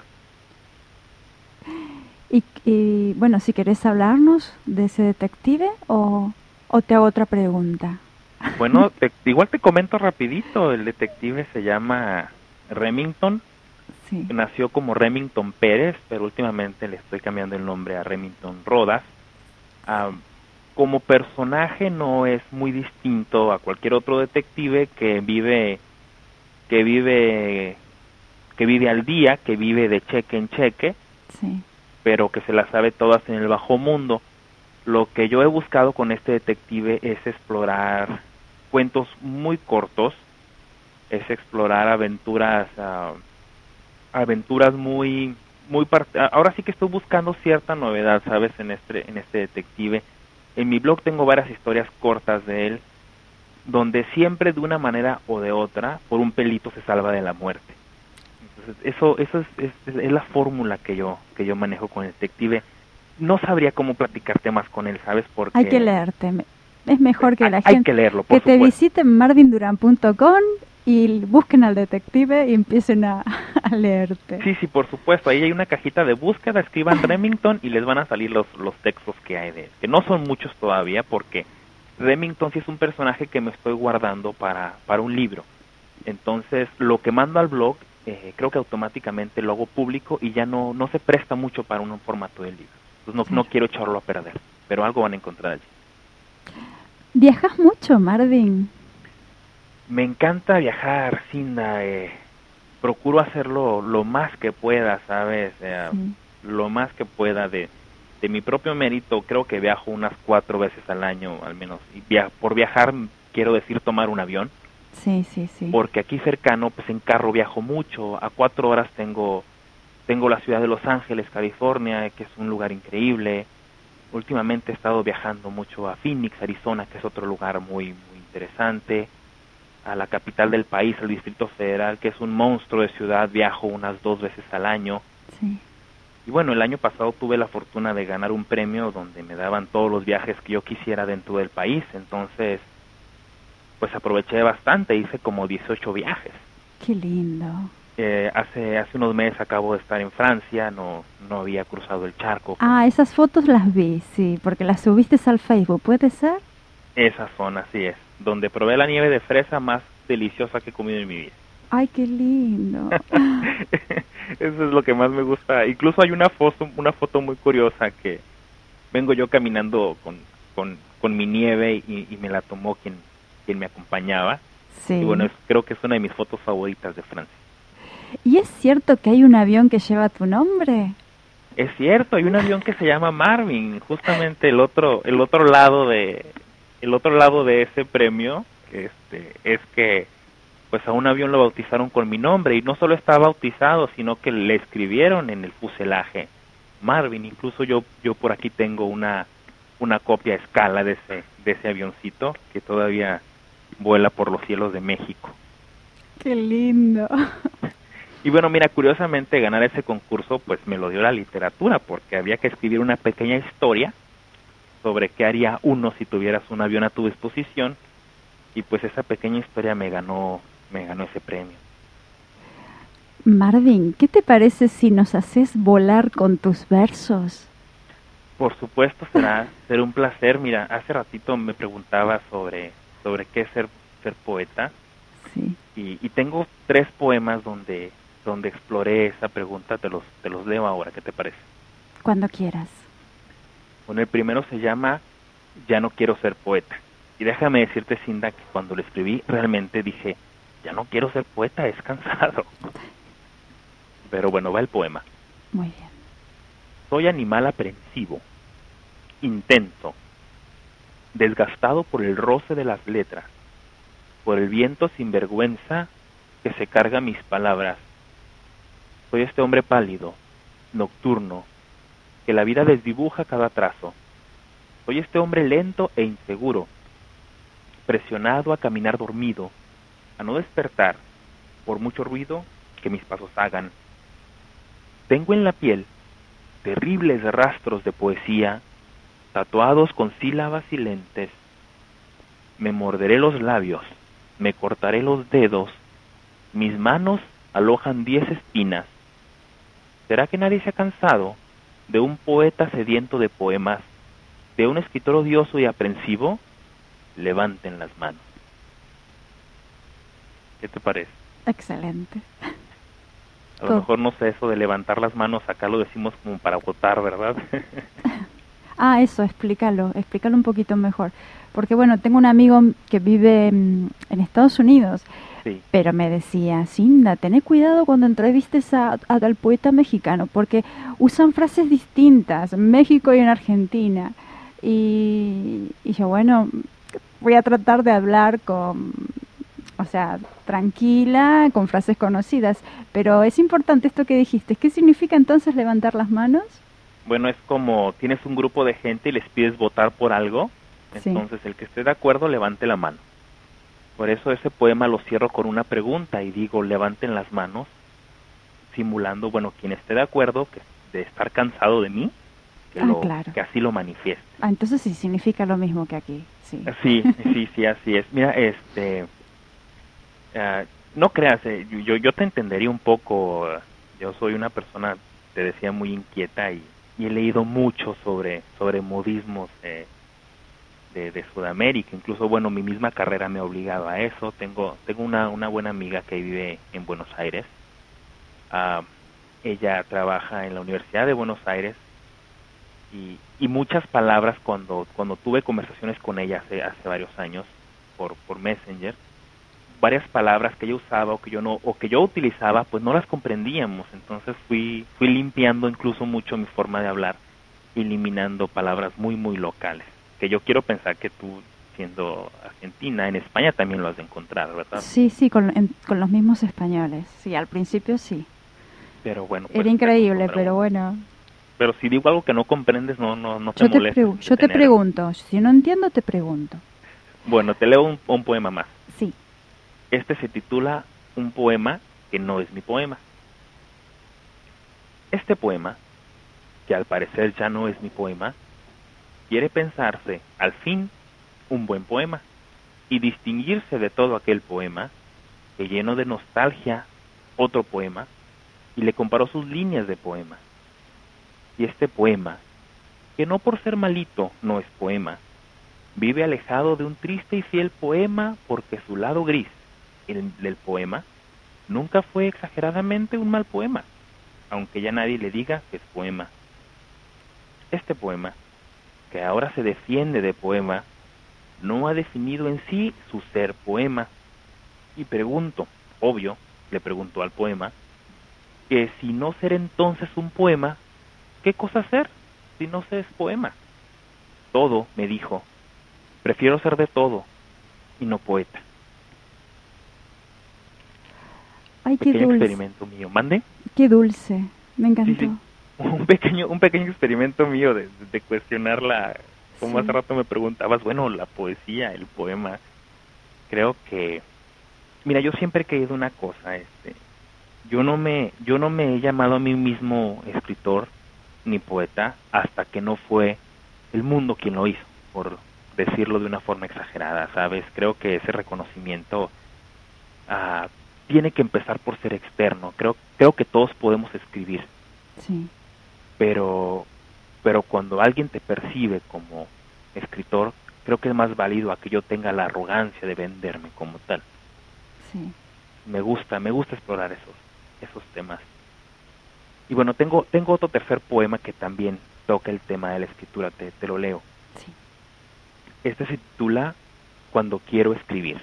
[SPEAKER 2] Y, y bueno, si querés hablarnos de ese detective o, o te hago otra pregunta.
[SPEAKER 4] Bueno, te, igual te comento rapidito. El detective se llama Remington. Sí. Nació como Remington Pérez, pero últimamente le estoy cambiando el nombre a Remington Rodas. Uh, como personaje no es muy distinto a cualquier otro detective que vive que vive que vive al día, que vive de cheque en cheque,
[SPEAKER 2] sí.
[SPEAKER 4] pero que se las sabe todas en el bajo mundo. Lo que yo he buscado con este detective es explorar cuentos muy cortos, es explorar aventuras uh, aventuras muy muy part- ahora sí que estoy buscando cierta novedad, ¿sabes? En este en este detective. En mi blog tengo varias historias cortas de él, donde siempre de una manera o de otra, por un pelito se salva de la muerte. Entonces, eso eso es, es, es la fórmula que yo que yo manejo con el detective. No sabría cómo platicarte más con él, ¿sabes? Porque
[SPEAKER 2] hay que leerte. Es mejor que la
[SPEAKER 4] hay,
[SPEAKER 2] gente
[SPEAKER 4] hay que leerlo, por
[SPEAKER 2] que te
[SPEAKER 4] supuesto.
[SPEAKER 2] visiten marvin duran punto com y busquen al detective y empiecen a, a leerte.
[SPEAKER 4] Sí, sí, por supuesto. Ahí hay una cajita de búsqueda, escriban Remington y les van a salir los los textos que hay de él, que no son muchos todavía, porque Remington sí es un personaje que me estoy guardando para para un libro. Entonces, lo que mando al blog, eh, creo que automáticamente lo hago público y ya no no se presta mucho para un formato de libro. Entonces, no, no quiero echarlo a perder, pero algo van a encontrar allí.
[SPEAKER 2] ¿Viajas mucho, Marvin?
[SPEAKER 4] Me encanta viajar, Cinda. Eh, procuro hacerlo lo más que pueda, ¿sabes? Eh, sí. Lo más que pueda de, de mi propio mérito. Creo que viajo unas cuatro veces al año, al menos. Y via por viajar quiero decir tomar un avión.
[SPEAKER 2] Sí, sí, sí.
[SPEAKER 4] Porque aquí cercano, pues en carro viajo mucho. A cuatro horas tengo, tengo la ciudad de Los Ángeles, California, que es un lugar increíble. Últimamente he estado viajando mucho a Phoenix, Arizona, que es otro lugar muy, muy interesante. A la capital del país, al Distrito Federal, que es un monstruo de ciudad, viajo unas dos veces al año.
[SPEAKER 2] Sí.
[SPEAKER 4] Y bueno, el año pasado tuve la fortuna de ganar un premio donde me daban todos los viajes que yo quisiera dentro del país. Entonces, pues aproveché bastante, hice como dieciocho viajes.
[SPEAKER 2] Qué lindo.
[SPEAKER 4] Eh, hace hace unos meses acabo de estar en Francia, no no había cruzado el charco.
[SPEAKER 2] Ah, esas fotos las vi, sí, porque las subiste al Facebook, ¿puede ser?
[SPEAKER 4] Esa zona, así es, donde probé la nieve de fresa más deliciosa que he comido en mi vida.
[SPEAKER 2] Ay, qué lindo.
[SPEAKER 4] Eso es lo que más me gusta. Incluso hay una foto, una foto muy curiosa que vengo yo caminando con, con, con mi nieve y, y me la tomó quien, quien me acompañaba.
[SPEAKER 2] Sí.
[SPEAKER 4] Y bueno, es, creo que es una de mis fotos favoritas de Francia.
[SPEAKER 2] ¿Y es cierto que hay un avión que lleva tu nombre?
[SPEAKER 4] Es cierto, hay un avión que se llama Marvin, justamente el otro, el otro lado de, el otro lado de ese premio, este, es que pues a un avión lo bautizaron con mi nombre, y no solo está bautizado, sino que le escribieron en el fuselaje Marvin. Incluso yo yo por aquí tengo una una copia a escala de ese de ese avioncito que todavía vuela por los cielos de México.
[SPEAKER 2] Qué lindo.
[SPEAKER 4] Y bueno, mira, curiosamente ganar ese concurso pues me lo dio la literatura, porque había que escribir una pequeña historia sobre qué haría uno si tuvieras un avión a tu disposición, y pues esa pequeña historia me ganó me ganó ese premio.
[SPEAKER 2] Marvin, ¿qué te parece si nos haces volar con tus versos?
[SPEAKER 4] Por supuesto, será será un placer. Mira, hace ratito me preguntaba sobre sobre qué es ser ser poeta.
[SPEAKER 2] Sí.
[SPEAKER 4] Y, y tengo tres poemas donde donde exploré esa pregunta. Te los te los leo ahora, ¿qué te parece?
[SPEAKER 2] Cuando quieras.
[SPEAKER 4] Bueno, el primero se llama Ya no quiero ser poeta. Y déjame decirte, Cinda, que cuando lo escribí realmente dije, ya no quiero ser poeta, es cansado. Pero bueno, va el poema.
[SPEAKER 2] Muy bien.
[SPEAKER 4] Soy animal aprensivo, intenso, desgastado por el roce de las letras, por el viento sin vergüenza que se carga mis palabras. Soy este hombre pálido, nocturno, que la vida desdibuja cada trazo. Soy este hombre lento e inseguro, presionado a caminar dormido, a no despertar por mucho ruido que mis pasos hagan. Tengo en la piel terribles rastros de poesía, tatuados con sílabas y lentes. Me morderé los labios, me cortaré los dedos, mis manos alojan diez espinas. ¿Será que nadie se ha cansado de un poeta sediento de poemas, de un escritor odioso y aprensivo? Levanten las manos. ¿Qué te parece?
[SPEAKER 2] Excelente.
[SPEAKER 4] A lo mejor, no sé, eso de levantar las manos, acá lo decimos como para votar, ¿verdad?
[SPEAKER 2] Ah, eso, explícalo, explícalo un poquito mejor. Porque bueno, tengo un amigo que vive en Estados Unidos,
[SPEAKER 4] sí.
[SPEAKER 2] Pero me decía, Cinda, tené cuidado cuando entrevistes a, a, al poeta mexicano, porque usan frases distintas en México y en Argentina. Y, y yo, bueno, voy a tratar de hablar con... O sea, tranquila, con frases conocidas. Pero es importante esto que dijiste. ¿Qué significa entonces levantar las manos?
[SPEAKER 4] Bueno, es como tienes un grupo de gente y les pides votar por algo. Entonces, sí. El que esté de acuerdo, levante la mano. Por eso ese poema lo cierro con una pregunta y digo, levanten las manos, simulando, bueno, quien esté de acuerdo que de estar cansado de mí, que,
[SPEAKER 2] ah,
[SPEAKER 4] lo,
[SPEAKER 2] claro.
[SPEAKER 4] que así lo manifieste.
[SPEAKER 2] Ah, entonces sí significa lo mismo que aquí. Sí,
[SPEAKER 4] sí, sí, sí, así es. Mira, este... Uh, no creas, eh, yo yo te entendería un poco. Uh, yo soy una persona, te decía, muy inquieta y, y he leído mucho sobre sobre modismos eh, de, de Sudamérica. Incluso, bueno, mi misma carrera me ha obligado a eso. Tengo tengo una una buena amiga que vive en Buenos Aires. Uh, ella trabaja en la Universidad de Buenos Aires y, y muchas palabras cuando cuando tuve conversaciones con ella hace hace varios años por por Messenger. varias palabras que ella usaba o que yo no o que yo utilizaba, pues no las comprendíamos. Entonces fui fui limpiando incluso mucho mi forma de hablar, eliminando palabras muy muy locales, que yo quiero pensar que tú, siendo argentina, en España también lo has de encontrar, ¿verdad?
[SPEAKER 2] Sí, sí, con, en, con los mismos españoles. Sí, al principio sí.
[SPEAKER 4] Pero bueno, pues,
[SPEAKER 2] era increíble, pero bueno.
[SPEAKER 4] Pero si digo algo que no comprendes, no no no te
[SPEAKER 2] yo te
[SPEAKER 4] molestes.
[SPEAKER 2] Yo te tener... pregunto, si no entiendo, te pregunto.
[SPEAKER 4] Bueno, te leo un, un poema más.
[SPEAKER 2] Sí.
[SPEAKER 4] Este se titula Un poema que no es mi poema. Este poema, que al parecer ya no es mi poema, quiere pensarse, al fin, un buen poema, y distinguirse de todo aquel poema que, lleno de nostalgia, otro poema, y le comparó sus líneas de poema. Y este poema, que no por ser malito no es poema, vive alejado de un triste y fiel poema, porque su lado gris, el del poema, nunca fue exageradamente un mal poema, aunque ya nadie le diga que es poema. Este poema, que ahora se defiende de poema, no ha definido en sí su ser poema. Y pregunto, obvio, le pregunto al poema, que si no ser entonces un poema, ¿qué cosa ser si no se es poema? Todo, me dijo, prefiero ser de todo y no poeta.
[SPEAKER 2] Ay, qué
[SPEAKER 4] pequeño
[SPEAKER 2] dulce.
[SPEAKER 4] experimento mío, ¿mande?
[SPEAKER 2] Qué dulce, me encantó.
[SPEAKER 4] Sí, sí. Un pequeño, un pequeño experimento mío de, de cuestionar la, como sí. Hace rato me preguntabas, bueno, la poesía, el poema, creo que, mira, yo siempre he creído una cosa, este, yo no me, yo no me he llamado a mí mismo escritor ni poeta hasta que no fue el mundo quien lo hizo, por decirlo de una forma exagerada, ¿sabes? Creo que ese reconocimiento uh, tiene que empezar por ser externo. Creo, creo que todos podemos escribir.
[SPEAKER 2] Sí.
[SPEAKER 4] Pero, pero cuando alguien te percibe como escritor, creo que es más válido a que yo tenga la arrogancia de venderme como tal.
[SPEAKER 2] Sí.
[SPEAKER 4] Me gusta, me gusta explorar esos, esos temas. Y bueno, tengo, tengo otro tercer poema que también toca el tema de la escritura, te, te lo leo.
[SPEAKER 2] Sí.
[SPEAKER 4] Este se titula Cuando quiero escribir.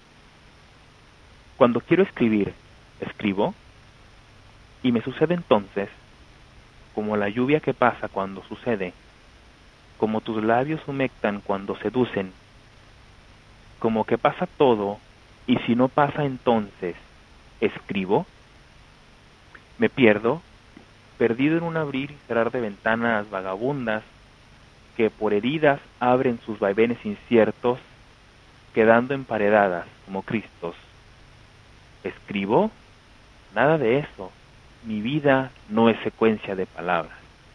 [SPEAKER 4] Cuando quiero escribir, escribo, y me sucede entonces, como la lluvia que pasa cuando sucede, como tus labios humectan cuando seducen, como que pasa todo, y si no pasa entonces, escribo, me pierdo, perdido en un abrir y cerrar de ventanas vagabundas, que por heridas abren sus vaivenes inciertos, quedando emparedadas como Cristos. ¿Escribo? Nada de eso. Mi vida no es secuencia de palabras.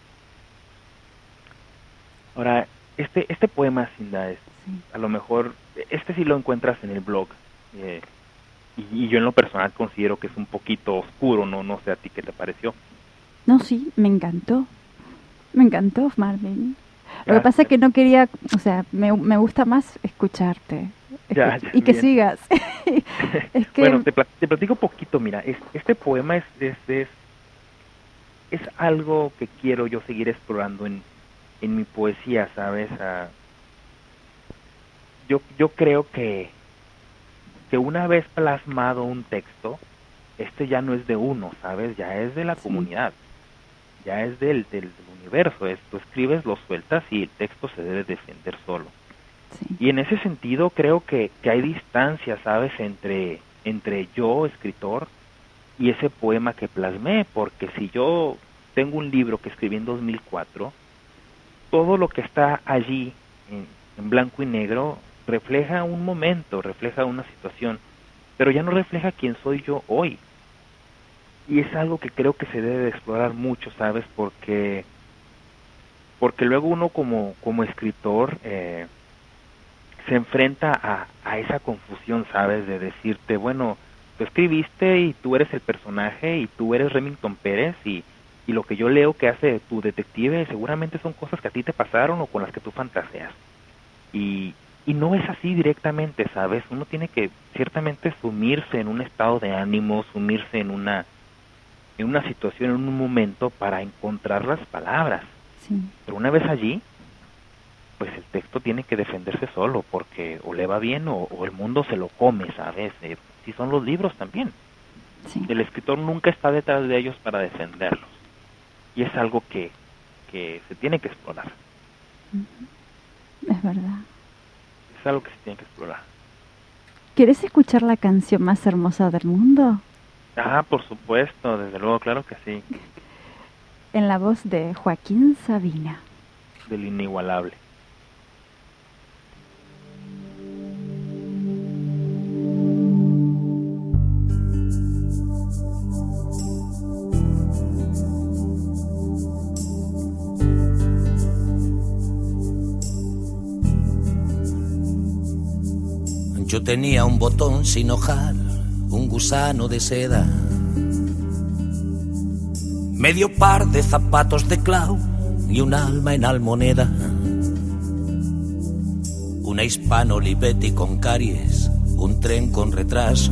[SPEAKER 4] Ahora, este este poema, Cinda, es, sí. a lo mejor, este sí lo encuentras en el blog, eh, y, y yo en lo personal considero que es un poquito oscuro, no no sé a ti qué te pareció.
[SPEAKER 2] No, sí, me encantó, me encantó, Marvin. Lo
[SPEAKER 4] Gracias.
[SPEAKER 2] que pasa es que no quería, o sea, me, me gusta más escucharte.
[SPEAKER 4] Ya, ya,
[SPEAKER 2] y que
[SPEAKER 4] bien.
[SPEAKER 2] sigas. Es que...
[SPEAKER 4] Bueno, te, plat- te platico un poquito, mira, es, este poema es, es, es, es algo que quiero yo seguir explorando en, en mi poesía, ¿sabes? Uh, yo, yo creo que, que una vez plasmado un texto, este ya no es de uno, ¿sabes? Ya es de la
[SPEAKER 2] sí.
[SPEAKER 4] comunidad, ya es del, del, del universo. Es, tú escribes, lo sueltas y el texto se debe defender solo.
[SPEAKER 2] Sí.
[SPEAKER 4] Y en ese sentido creo que, que hay distancia, ¿sabes?, entre, entre yo, escritor, y ese poema que plasmé, porque si yo tengo un libro que escribí en dos mil cuatro, todo lo que está allí, en, en blanco y negro, refleja un momento, refleja una situación, pero ya no refleja quién soy yo hoy. Y es algo que creo que se debe de explorar mucho, ¿sabes?, porque, porque luego uno como, como escritor... Eh, se enfrenta a, a esa confusión, ¿sabes? De decirte, bueno, tú escribiste y tú eres el personaje y tú eres Remington Pérez y, y lo que yo leo que hace tu detective seguramente son cosas que a ti te pasaron o con las que tú fantaseas. Y, y no es así directamente, ¿sabes? Uno tiene que ciertamente sumirse en un estado de ánimo, sumirse en una, en una situación, en un momento para encontrar las palabras.
[SPEAKER 2] Sí.
[SPEAKER 4] Pero una vez allí, pues el texto tiene que defenderse solo, porque o le va bien o, o el mundo se lo come, ¿sabes? Eh, así son los libros también.
[SPEAKER 2] Sí.
[SPEAKER 4] El escritor nunca está detrás de ellos para defenderlos. Y es algo que, que se tiene que explorar.
[SPEAKER 2] Es verdad.
[SPEAKER 4] Es algo que se tiene que explorar.
[SPEAKER 2] ¿Quieres escuchar la canción más hermosa del mundo?
[SPEAKER 4] Ah, por supuesto, desde luego, claro que sí.
[SPEAKER 2] En la voz de Joaquín Sabina.
[SPEAKER 4] Del inigualable.
[SPEAKER 3] Yo tenía un botón sin hojar, un gusano de seda, medio par de zapatos de clau y un alma en almoneda. Una Hispano Olivetti con caries, un tren con retraso,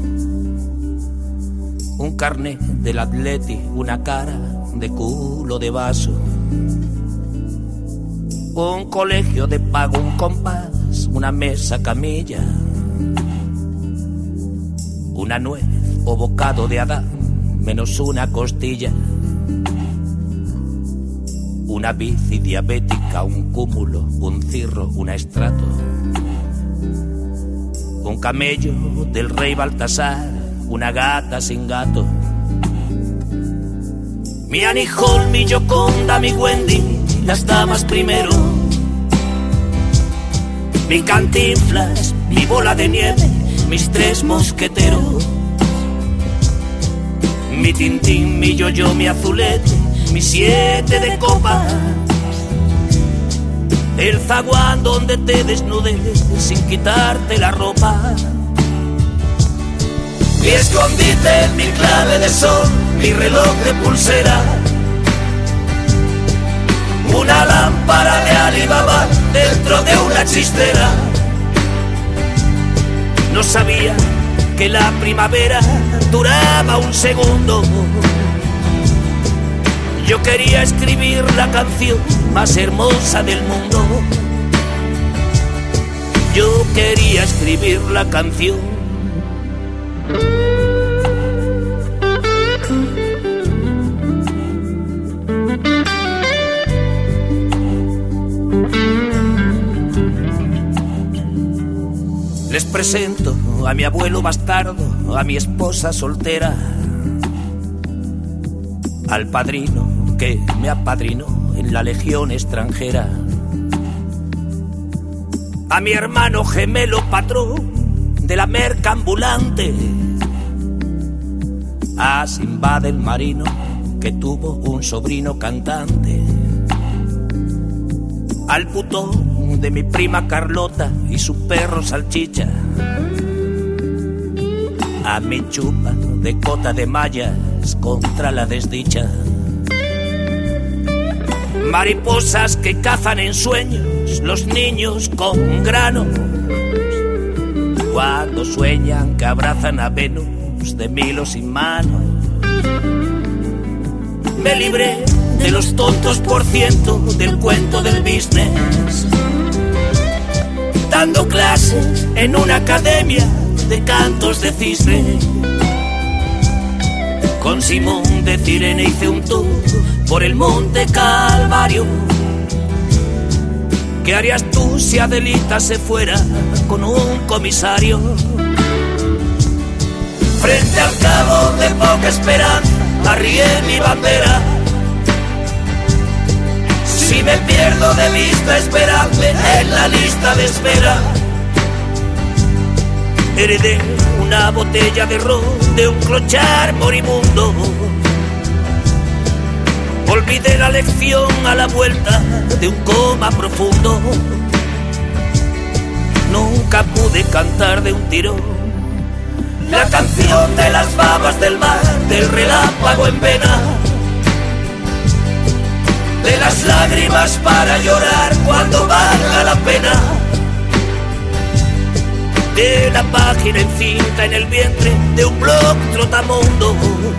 [SPEAKER 3] un carnet del Atleti, una cara de culo de vaso, un colegio de pago, un compás, una mesa camilla, una nuez o bocado de Adán, menos una costilla, una bici diabética, un cúmulo, un cirro, una estrato, un camello del rey Baltasar, una gata sin gato, mi Annie Hall, mi Gioconda, mi Wendy, las damas primero, mi Cantinflas, mi Bola de Nieve, mis tres mosqueteros, mi Tintín, mi Yo-Yo, mi Azulete, mi siete de copas, el zaguán donde te desnudes sin quitarte la ropa, mi escondite, mi clave de sol, mi reloj de pulsera, una lámpara de Alibaba dentro de una chistera. No sabía que la primavera duraba un segundo. Yo quería escribir la canción más hermosa del mundo. Yo quería escribir la canción. Les presento a mi abuelo bastardo, a mi esposa soltera, al padrino que me apadrinó en la legión extranjera, a mi hermano gemelo patrón de la merca ambulante, a Simbad el marino que tuvo un sobrino cantante, al putón de mi prima Carlota y su perro Salchicha, a mi chupa de cota de mallas contra la desdicha, mariposas que cazan en sueños los niños con granos, cuando sueñan que abrazan a Venus de Milo sin manos. Me libré de los tontos por ciento del cuento del business, dando clases en una academia de cantos de cisne. Con Simón de Cirene hice un tour por el Monte Calvario. ¿Qué harías tú si Adelita se fuera con un comisario? Frente al cabo de poca esperanza arrié mi bandera. Si me pierdo de vista, esperadme en la lista de espera. Heredé una botella de ron de un clochar moribundo. Olvidé la lección a la vuelta de un coma profundo. Nunca pude cantar de un tirón la canción de las babas del mar, del relámpago en vena, de las lágrimas para llorar cuando valga la pena, de la página encinta en el vientre de un blog trotamundos,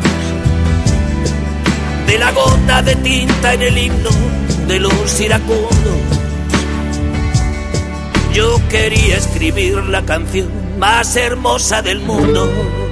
[SPEAKER 3] de la gota de tinta en el himno de los iracundos. Yo quería escribir la canción más hermosa del mundo.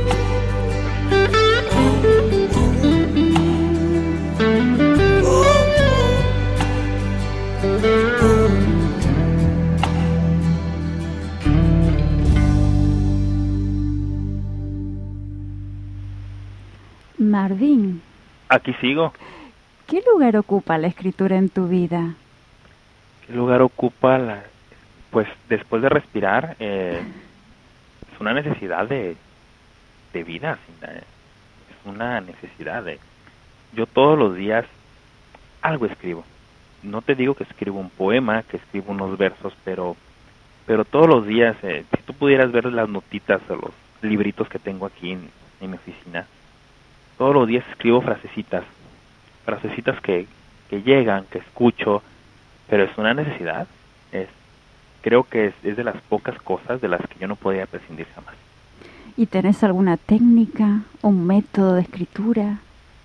[SPEAKER 2] Marvin.
[SPEAKER 4] Aquí sigo.
[SPEAKER 2] ¿Qué lugar ocupa la escritura en tu vida?
[SPEAKER 4] ¿Qué lugar ocupa la...? Pues después de respirar, eh, es una necesidad de, de vida, es una necesidad de... Yo todos los días algo escribo. No te digo que escribo un poema, que escribo unos versos, pero pero todos los días, eh, si tú pudieras ver las notitas o los libritos que tengo aquí en, en mi oficina, todos los días escribo frasecitas, frasecitas que, que llegan, que escucho, pero es una necesidad. Es, creo que es, es de las pocas cosas de las que yo no podía prescindir jamás.
[SPEAKER 2] ¿Y tenés alguna técnica, un método de escritura?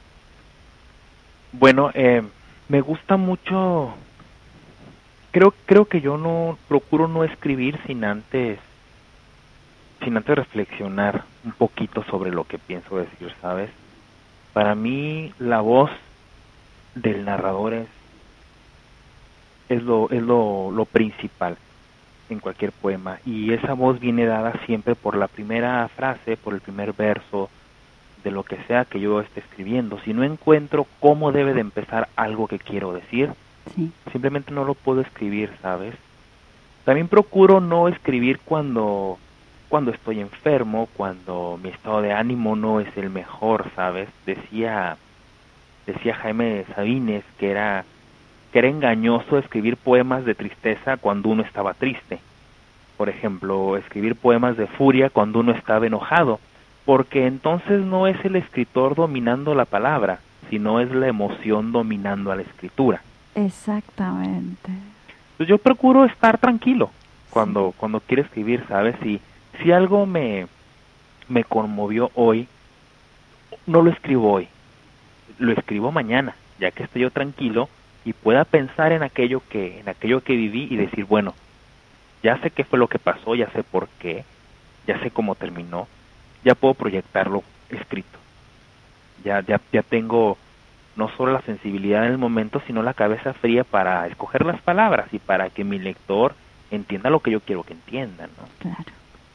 [SPEAKER 4] Bueno, eh, me gusta mucho, creo creo que yo no procuro no escribir sin antes sin antes reflexionar un poquito sobre lo que pienso decir, ¿sabes? Para mí la voz del narrador es es lo es lo, lo principal en cualquier poema, y esa voz viene dada siempre por la primera frase, por el primer verso de lo que sea que yo esté escribiendo. Si no encuentro cómo debe de empezar algo que quiero decir,
[SPEAKER 2] sí,
[SPEAKER 4] simplemente no lo puedo escribir, ¿sabes? También procuro no escribir cuando cuando estoy enfermo, cuando mi estado de ánimo no es el mejor, ¿sabes? Decía decía Jaime Sabines que era que era engañoso escribir poemas de tristeza cuando uno estaba triste. Por ejemplo, escribir poemas de furia cuando uno estaba enojado, porque entonces no es el escritor dominando la palabra, sino es la emoción dominando a la escritura.
[SPEAKER 2] Exactamente.
[SPEAKER 4] Entonces yo procuro estar tranquilo cuando, sí. cuando quiero escribir, ¿sabes? Si, si algo me, me conmovió hoy, no lo escribo hoy, lo escribo mañana, ya que estoy yo tranquilo y pueda pensar en aquello que, en aquello que viví y decir, bueno, ya sé qué fue lo que pasó, ya sé por qué, ya sé cómo terminó, ya puedo proyectarlo escrito. Ya, ya, ya tengo no solo la sensibilidad en el momento, sino la cabeza fría para escoger las palabras y para que mi lector entienda lo que yo quiero que entienda, ¿no?
[SPEAKER 2] Claro.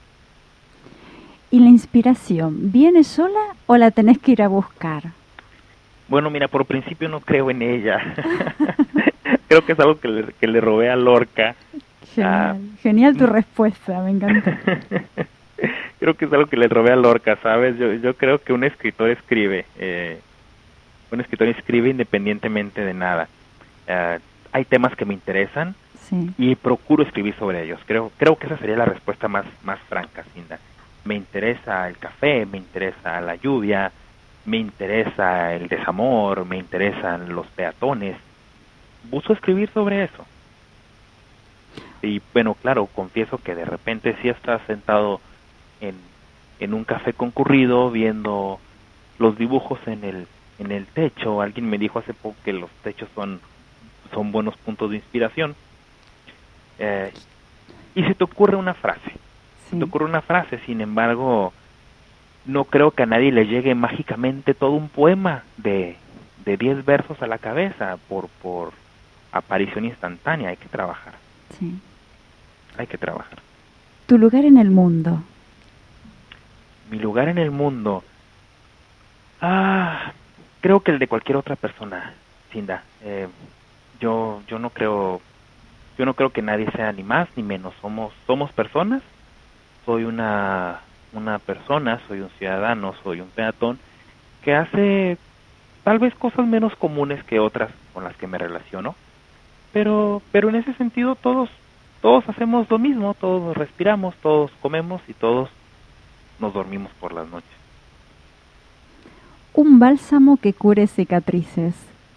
[SPEAKER 2] ¿Y la inspiración viene sola o la tenés que ir a buscar?
[SPEAKER 4] Bueno, mira, por principio no creo en ella. Creo que es algo que le, que le robé a Lorca.
[SPEAKER 2] Genial, ah, genial tu respuesta, me encanta.
[SPEAKER 4] Creo que es algo que le robé a Lorca, ¿sabes? Yo, yo creo que un escritor escribe, eh, un escritor escribe independientemente de nada. Uh, hay temas que me interesan, sí, y procuro escribir sobre ellos. Creo, creo que esa sería la respuesta más, más franca, Cinda. Me interesa el café, me interesa la lluvia, me interesa el desamor, me interesan los peatones. Busco escribir sobre eso. Y bueno, claro, confieso que de repente sí estás sentado en, en un café concurrido viendo los dibujos en el en el techo. Alguien me dijo hace poco que los techos son son buenos puntos de inspiración. Eh, y se te ocurre una frase. Sí. Se te ocurre una frase, sin embargo, no creo que a nadie le llegue mágicamente todo un poema de de diez versos a la cabeza por por aparición instantánea. Hay que trabajar.
[SPEAKER 2] Sí.
[SPEAKER 4] Hay que trabajar.
[SPEAKER 2] ¿Tu lugar en el mundo?
[SPEAKER 4] Mi lugar en el mundo, ah, creo que el de cualquier otra persona, Cinda. Eh, yo, yo no creo, yo no creo que nadie sea ni más ni menos. Somos, somos personas. Soy una, una persona, soy un ciudadano, soy un peatón que hace tal vez cosas menos comunes que otras con las que me relaciono, pero, pero en ese sentido todos, todos hacemos lo mismo, todos respiramos, todos comemos y todos nos dormimos por las noches.
[SPEAKER 2] Un bálsamo que cure cicatrices.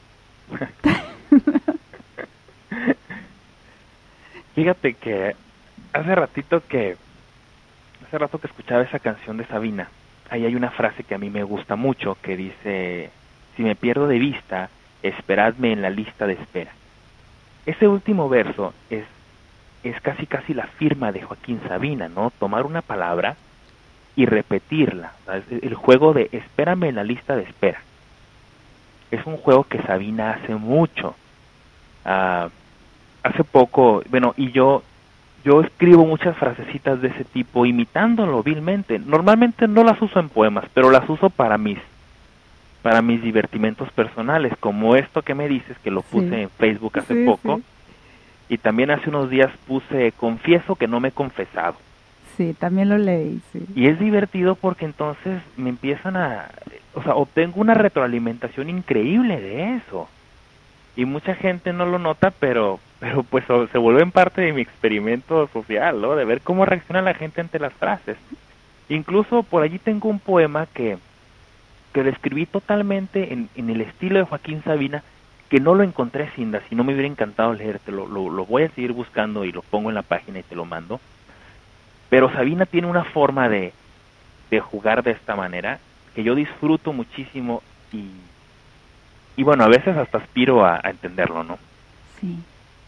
[SPEAKER 4] Fíjate que hace ratito que hace rato que escuchaba esa canción de Sabina. Ahí hay una frase que a mí me gusta mucho que dice: si me pierdo de vista, esperadme en la lista de espera. Ese último verso es es casi casi la firma de Joaquín Sabina, ¿no? Tomar una palabra y repetirla. El juego de espérame en la lista de espera. Es un juego que Sabina hace mucho. Uh, hace poco, bueno, y yo yo escribo muchas frasecitas de ese tipo, imitándolo vilmente. Normalmente no las uso en poemas, pero las uso para mis para mis divertimentos personales, como esto que me dices, que lo puse sí. en Facebook hace sí, poco, sí. y también hace unos días puse confieso que no me he confesado.
[SPEAKER 2] Sí, también lo leí, sí.
[SPEAKER 4] Y es divertido porque entonces me empiezan a, o sea, obtengo una retroalimentación increíble de eso. Y mucha gente no lo nota, pero pero pues se vuelve parte de mi experimento social, ¿no? De ver cómo reacciona la gente ante las frases. Incluso por allí tengo un poema que que lo escribí totalmente en, en el estilo de Joaquín Sabina, que no lo encontré, Cinda, si no me hubiera encantado leértelo, lo, lo voy a seguir buscando y lo pongo en la página y te lo mando. Pero Sabina tiene una forma de, de jugar de esta manera que yo disfruto muchísimo y, y bueno, a veces hasta aspiro a, a entenderlo, ¿no?
[SPEAKER 2] Sí.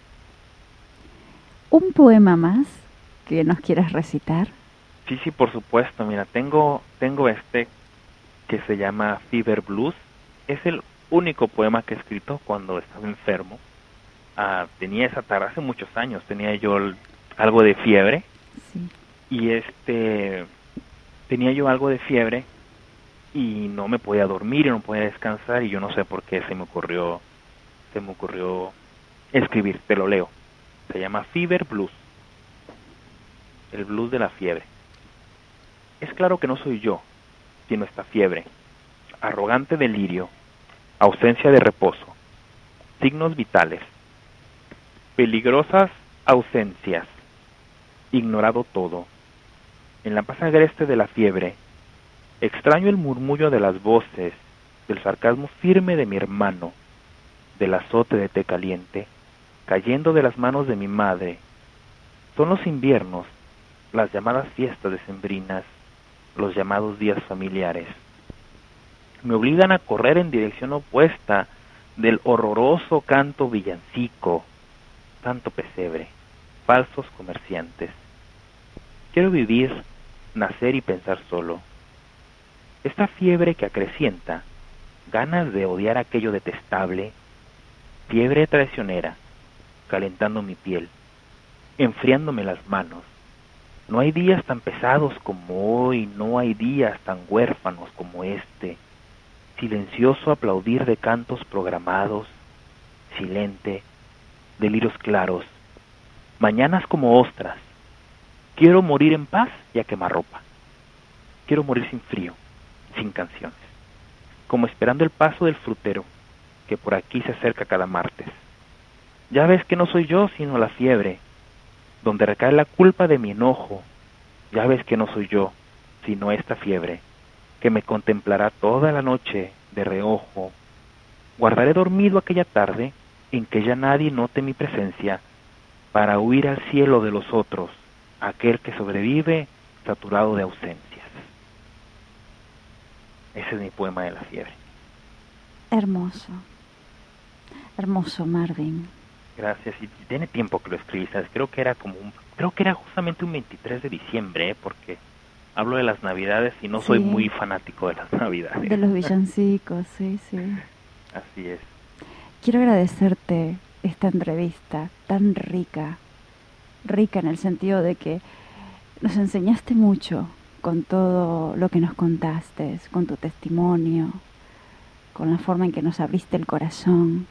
[SPEAKER 2] ¿Un poema más que nos quieras recitar?
[SPEAKER 4] Sí, sí, por supuesto. Mira, tengo, tengo este que se llama Fever Blues. Es el único poema que he escrito cuando estaba enfermo. Uh, tenía esa tarde, hace muchos años, tenía yo el, algo de fiebre.
[SPEAKER 2] Sí.
[SPEAKER 4] Y este, tenía yo algo de fiebre y no me podía dormir y no podía descansar y yo no sé por qué se me ocurrió, se me ocurrió escribir, te lo leo. Se llama Fever Blues. El blues de la fiebre. Es claro que no soy yo sino esta fiebre, arrogante delirio, ausencia de reposo, signos vitales, peligrosas ausencias, ignorado todo. En la paz agreste de la fiebre, extraño el murmullo de las voces, del sarcasmo firme de mi hermano, del azote de té caliente, cayendo de las manos de mi madre. Son los inviernos, las llamadas fiestas decembrinas, los llamados días familiares. Me obligan a correr en dirección opuesta del horroroso canto villancico, tanto pesebre, falsos comerciantes. Quiero vivir, nacer y pensar solo. Esta fiebre que acrecienta, ganas de odiar aquello detestable, fiebre traicionera, calentando mi piel, enfriándome las manos. No hay días tan pesados como hoy, no hay días tan huérfanos como este. Silencioso aplaudir de cantos programados, silente, delirios claros, mañanas como ostras. Quiero morir en paz y a quemarropa. Quiero morir sin frío, sin canciones, como esperando el paso del frutero, que por aquí se acerca cada martes. Ya ves que no soy yo, sino la fiebre, donde recae la culpa de mi enojo. Ya ves que no soy yo, sino esta fiebre, que me contemplará toda la noche de reojo. Guardaré dormido aquella tarde en que ya nadie note mi presencia, para huir al cielo de los otros, aquel que sobrevive saturado de ausencias. Ese es mi poema de la fiebre.
[SPEAKER 2] Hermoso, hermoso, Marvin.
[SPEAKER 4] Gracias, y tiene tiempo que lo escribí, ¿sabes? Creo que era como un, creo que era justamente un veintitrés de diciembre, ¿eh? Porque hablo de las Navidades y no sí. soy muy fanático de las Navidades.
[SPEAKER 2] De los villancicos, sí, sí.
[SPEAKER 4] Así es.
[SPEAKER 2] Quiero agradecerte esta entrevista tan rica, rica en el sentido de que nos enseñaste mucho con todo lo que nos contaste, con tu testimonio, con la forma en que nos abriste el corazón.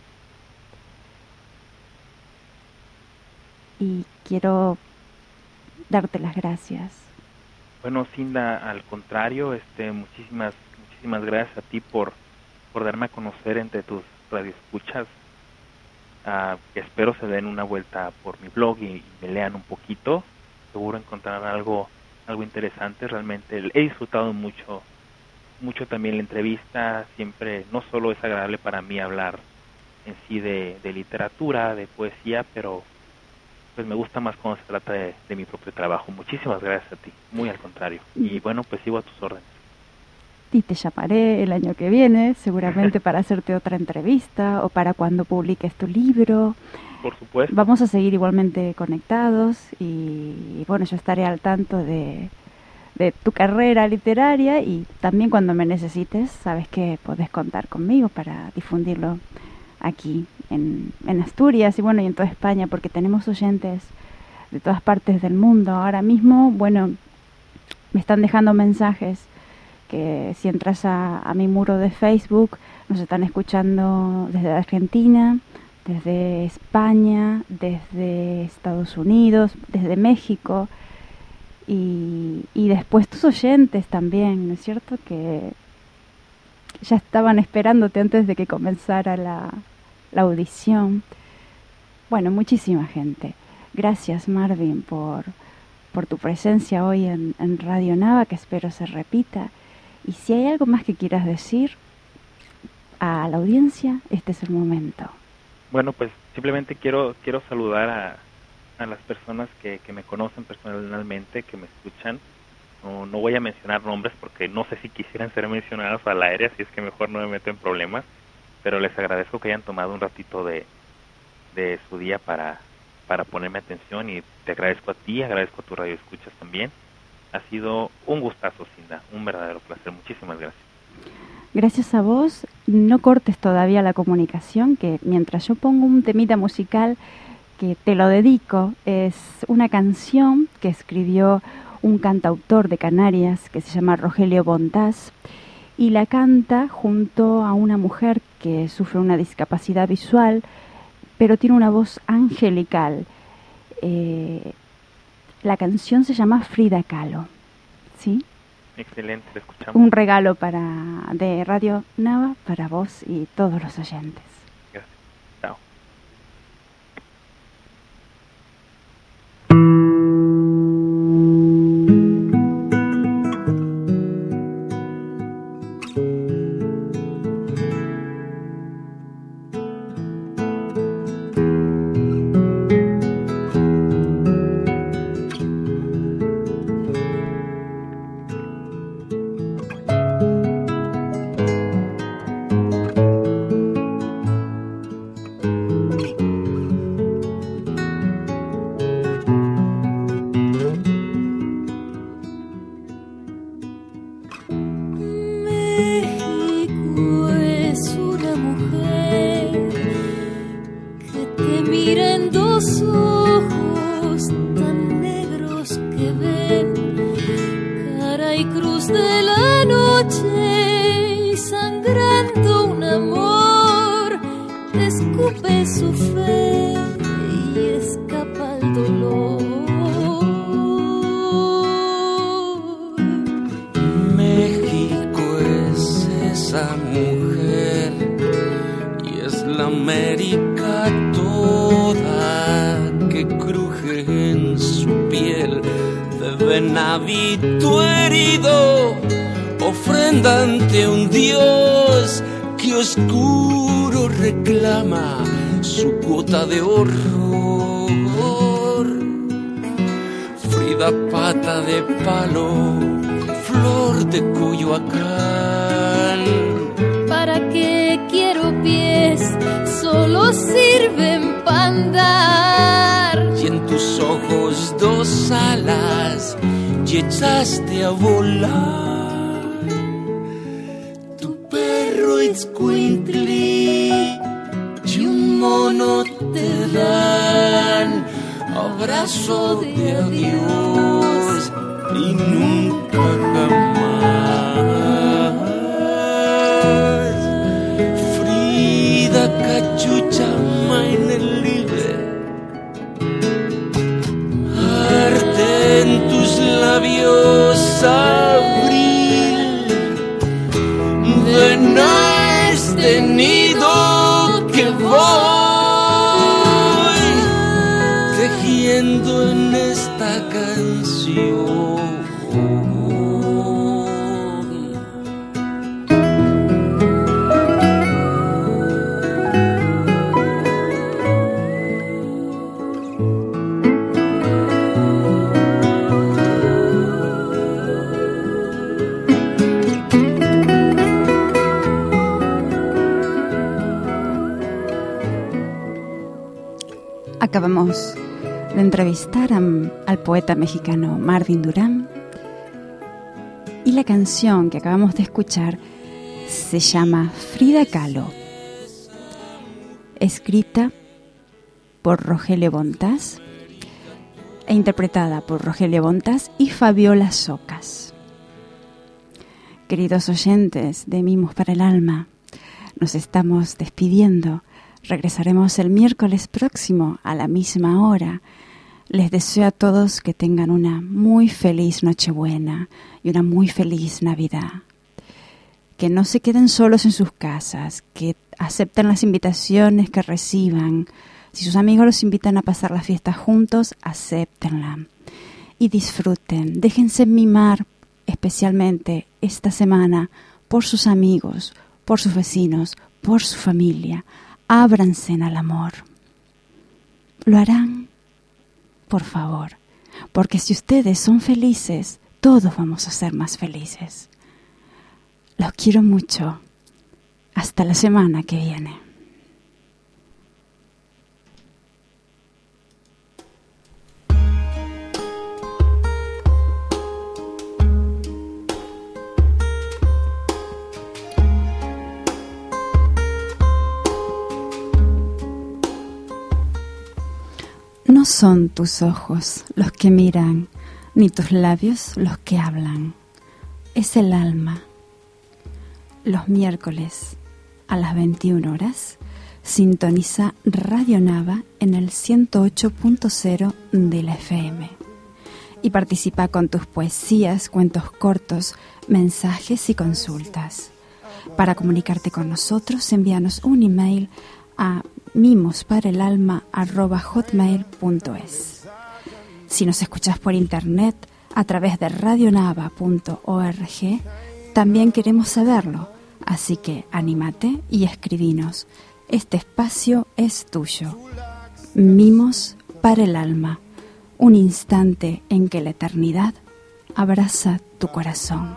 [SPEAKER 2] Y quiero darte las gracias.
[SPEAKER 4] Bueno, Cinda, al contrario, este, muchísimas, muchísimas gracias a ti por, por darme a conocer entre tus radioescuchas. Uh, que espero se den una vuelta por mi blog y, y me lean un poquito. Seguro encontrarán algo, algo interesante. Realmente he disfrutado mucho, mucho también la entrevista. Siempre, no solo es agradable para mí hablar en sí de, de literatura, de poesía, pero pues me gusta más cuando se trata de, de mi propio trabajo. Muchísimas gracias a ti, muy al contrario. Y bueno, pues sigo a tus órdenes.
[SPEAKER 2] Y te llamaré el año que viene, seguramente para hacerte otra entrevista o para cuando publiques tu libro.
[SPEAKER 4] Por supuesto.
[SPEAKER 2] Vamos a seguir igualmente conectados y, y bueno, yo estaré al tanto de, de tu carrera literaria y también cuando me necesites, sabes que podés contar conmigo para difundirlo aquí en, en Asturias y bueno, y en toda España, porque tenemos oyentes de todas partes del mundo. Ahora mismo, bueno, me están dejando mensajes que si entras a, a mi muro de Facebook, nos están escuchando desde Argentina, desde España, desde Estados Unidos, desde México y, y después tus oyentes también, ¿no es cierto? Que ya estaban esperándote antes de que comenzara la, la audición. Bueno, muchísima gente. Gracias, Marvin, por, por tu presencia hoy en, en Radio Nava, que espero se repita. Y si hay algo más que quieras decir a la audiencia, este es el momento.
[SPEAKER 4] Bueno, pues simplemente quiero quiero saludar a, a las personas que, que me conocen personalmente, que me escuchan. No, no voy a mencionar nombres porque no sé si quisieran ser mencionados al aire, así es que mejor no me meto en problemas. Pero les agradezco que hayan tomado un ratito de, de su día para, para ponerme atención y te agradezco a ti, agradezco a tu radio escuchas también. Ha sido un gustazo, Cinda, un verdadero placer. Muchísimas gracias.
[SPEAKER 2] Gracias a vos. No cortes todavía la comunicación, que mientras yo pongo un temita musical que te lo dedico, es una canción que escribió un cantautor de Canarias que se llama Rogelio Bontás y la canta junto a una mujer que sufre una discapacidad visual, pero tiene una voz angelical. Eh, la canción se llama Frida Kahlo, ¿sí?
[SPEAKER 4] Excelente, te escuchamos.
[SPEAKER 2] Un regalo para de Radio Nava para vos y todos los oyentes.
[SPEAKER 4] Gracias. Chao.
[SPEAKER 3] Echaste a volar tu perro Itzcuintli y un mono te dan abrazo de adiós y nunca jamás Frida cachucha meine Liebe arte en tus labios abril ven a este nido que voy tejiendo en esta canción.
[SPEAKER 2] Acabamos de entrevistar a, al poeta mexicano Marvin Durán y la canción que acabamos de escuchar se llama Frida Kahlo, escrita por Rogelio Bontas e interpretada por Rogelio Bontas y Fabiola Socas. Queridos oyentes de Mimos para el Alma, nos estamos despidiendo. Regresaremos el miércoles próximo a la misma hora. Les deseo a todos que tengan una muy feliz Nochebuena y una muy feliz Navidad. Que no se queden solos en sus casas, que acepten las invitaciones que reciban. Si sus amigos los invitan a pasar la fiesta juntos, acéptenla y disfruten. Déjense mimar especialmente esta semana por sus amigos, por sus vecinos, por su familia. Ábranse al amor. ¿Lo harán? Por favor, porque si ustedes son felices, todos vamos a ser más felices. Los quiero mucho. Hasta la semana que viene. No son tus ojos los que miran, ni tus labios los que hablan. Es el alma. Los miércoles a las veintiuna horas, sintoniza Radio Nava en el ciento ocho punto cero de la F M. Y participa con tus poesías, cuentos cortos, mensajes y consultas. Para comunicarte con nosotros, envíanos un email a mimosparelalma arroba hotmail punto es. Si nos escuchas por internet a través de radionava punto org, también queremos saberlo, así que anímate y escribinos. Este espacio es tuyo. Mimos para el alma, un instante en que la eternidad abraza tu corazón.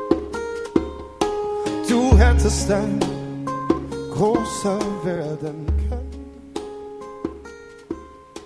[SPEAKER 5] Du hättest ein großer werden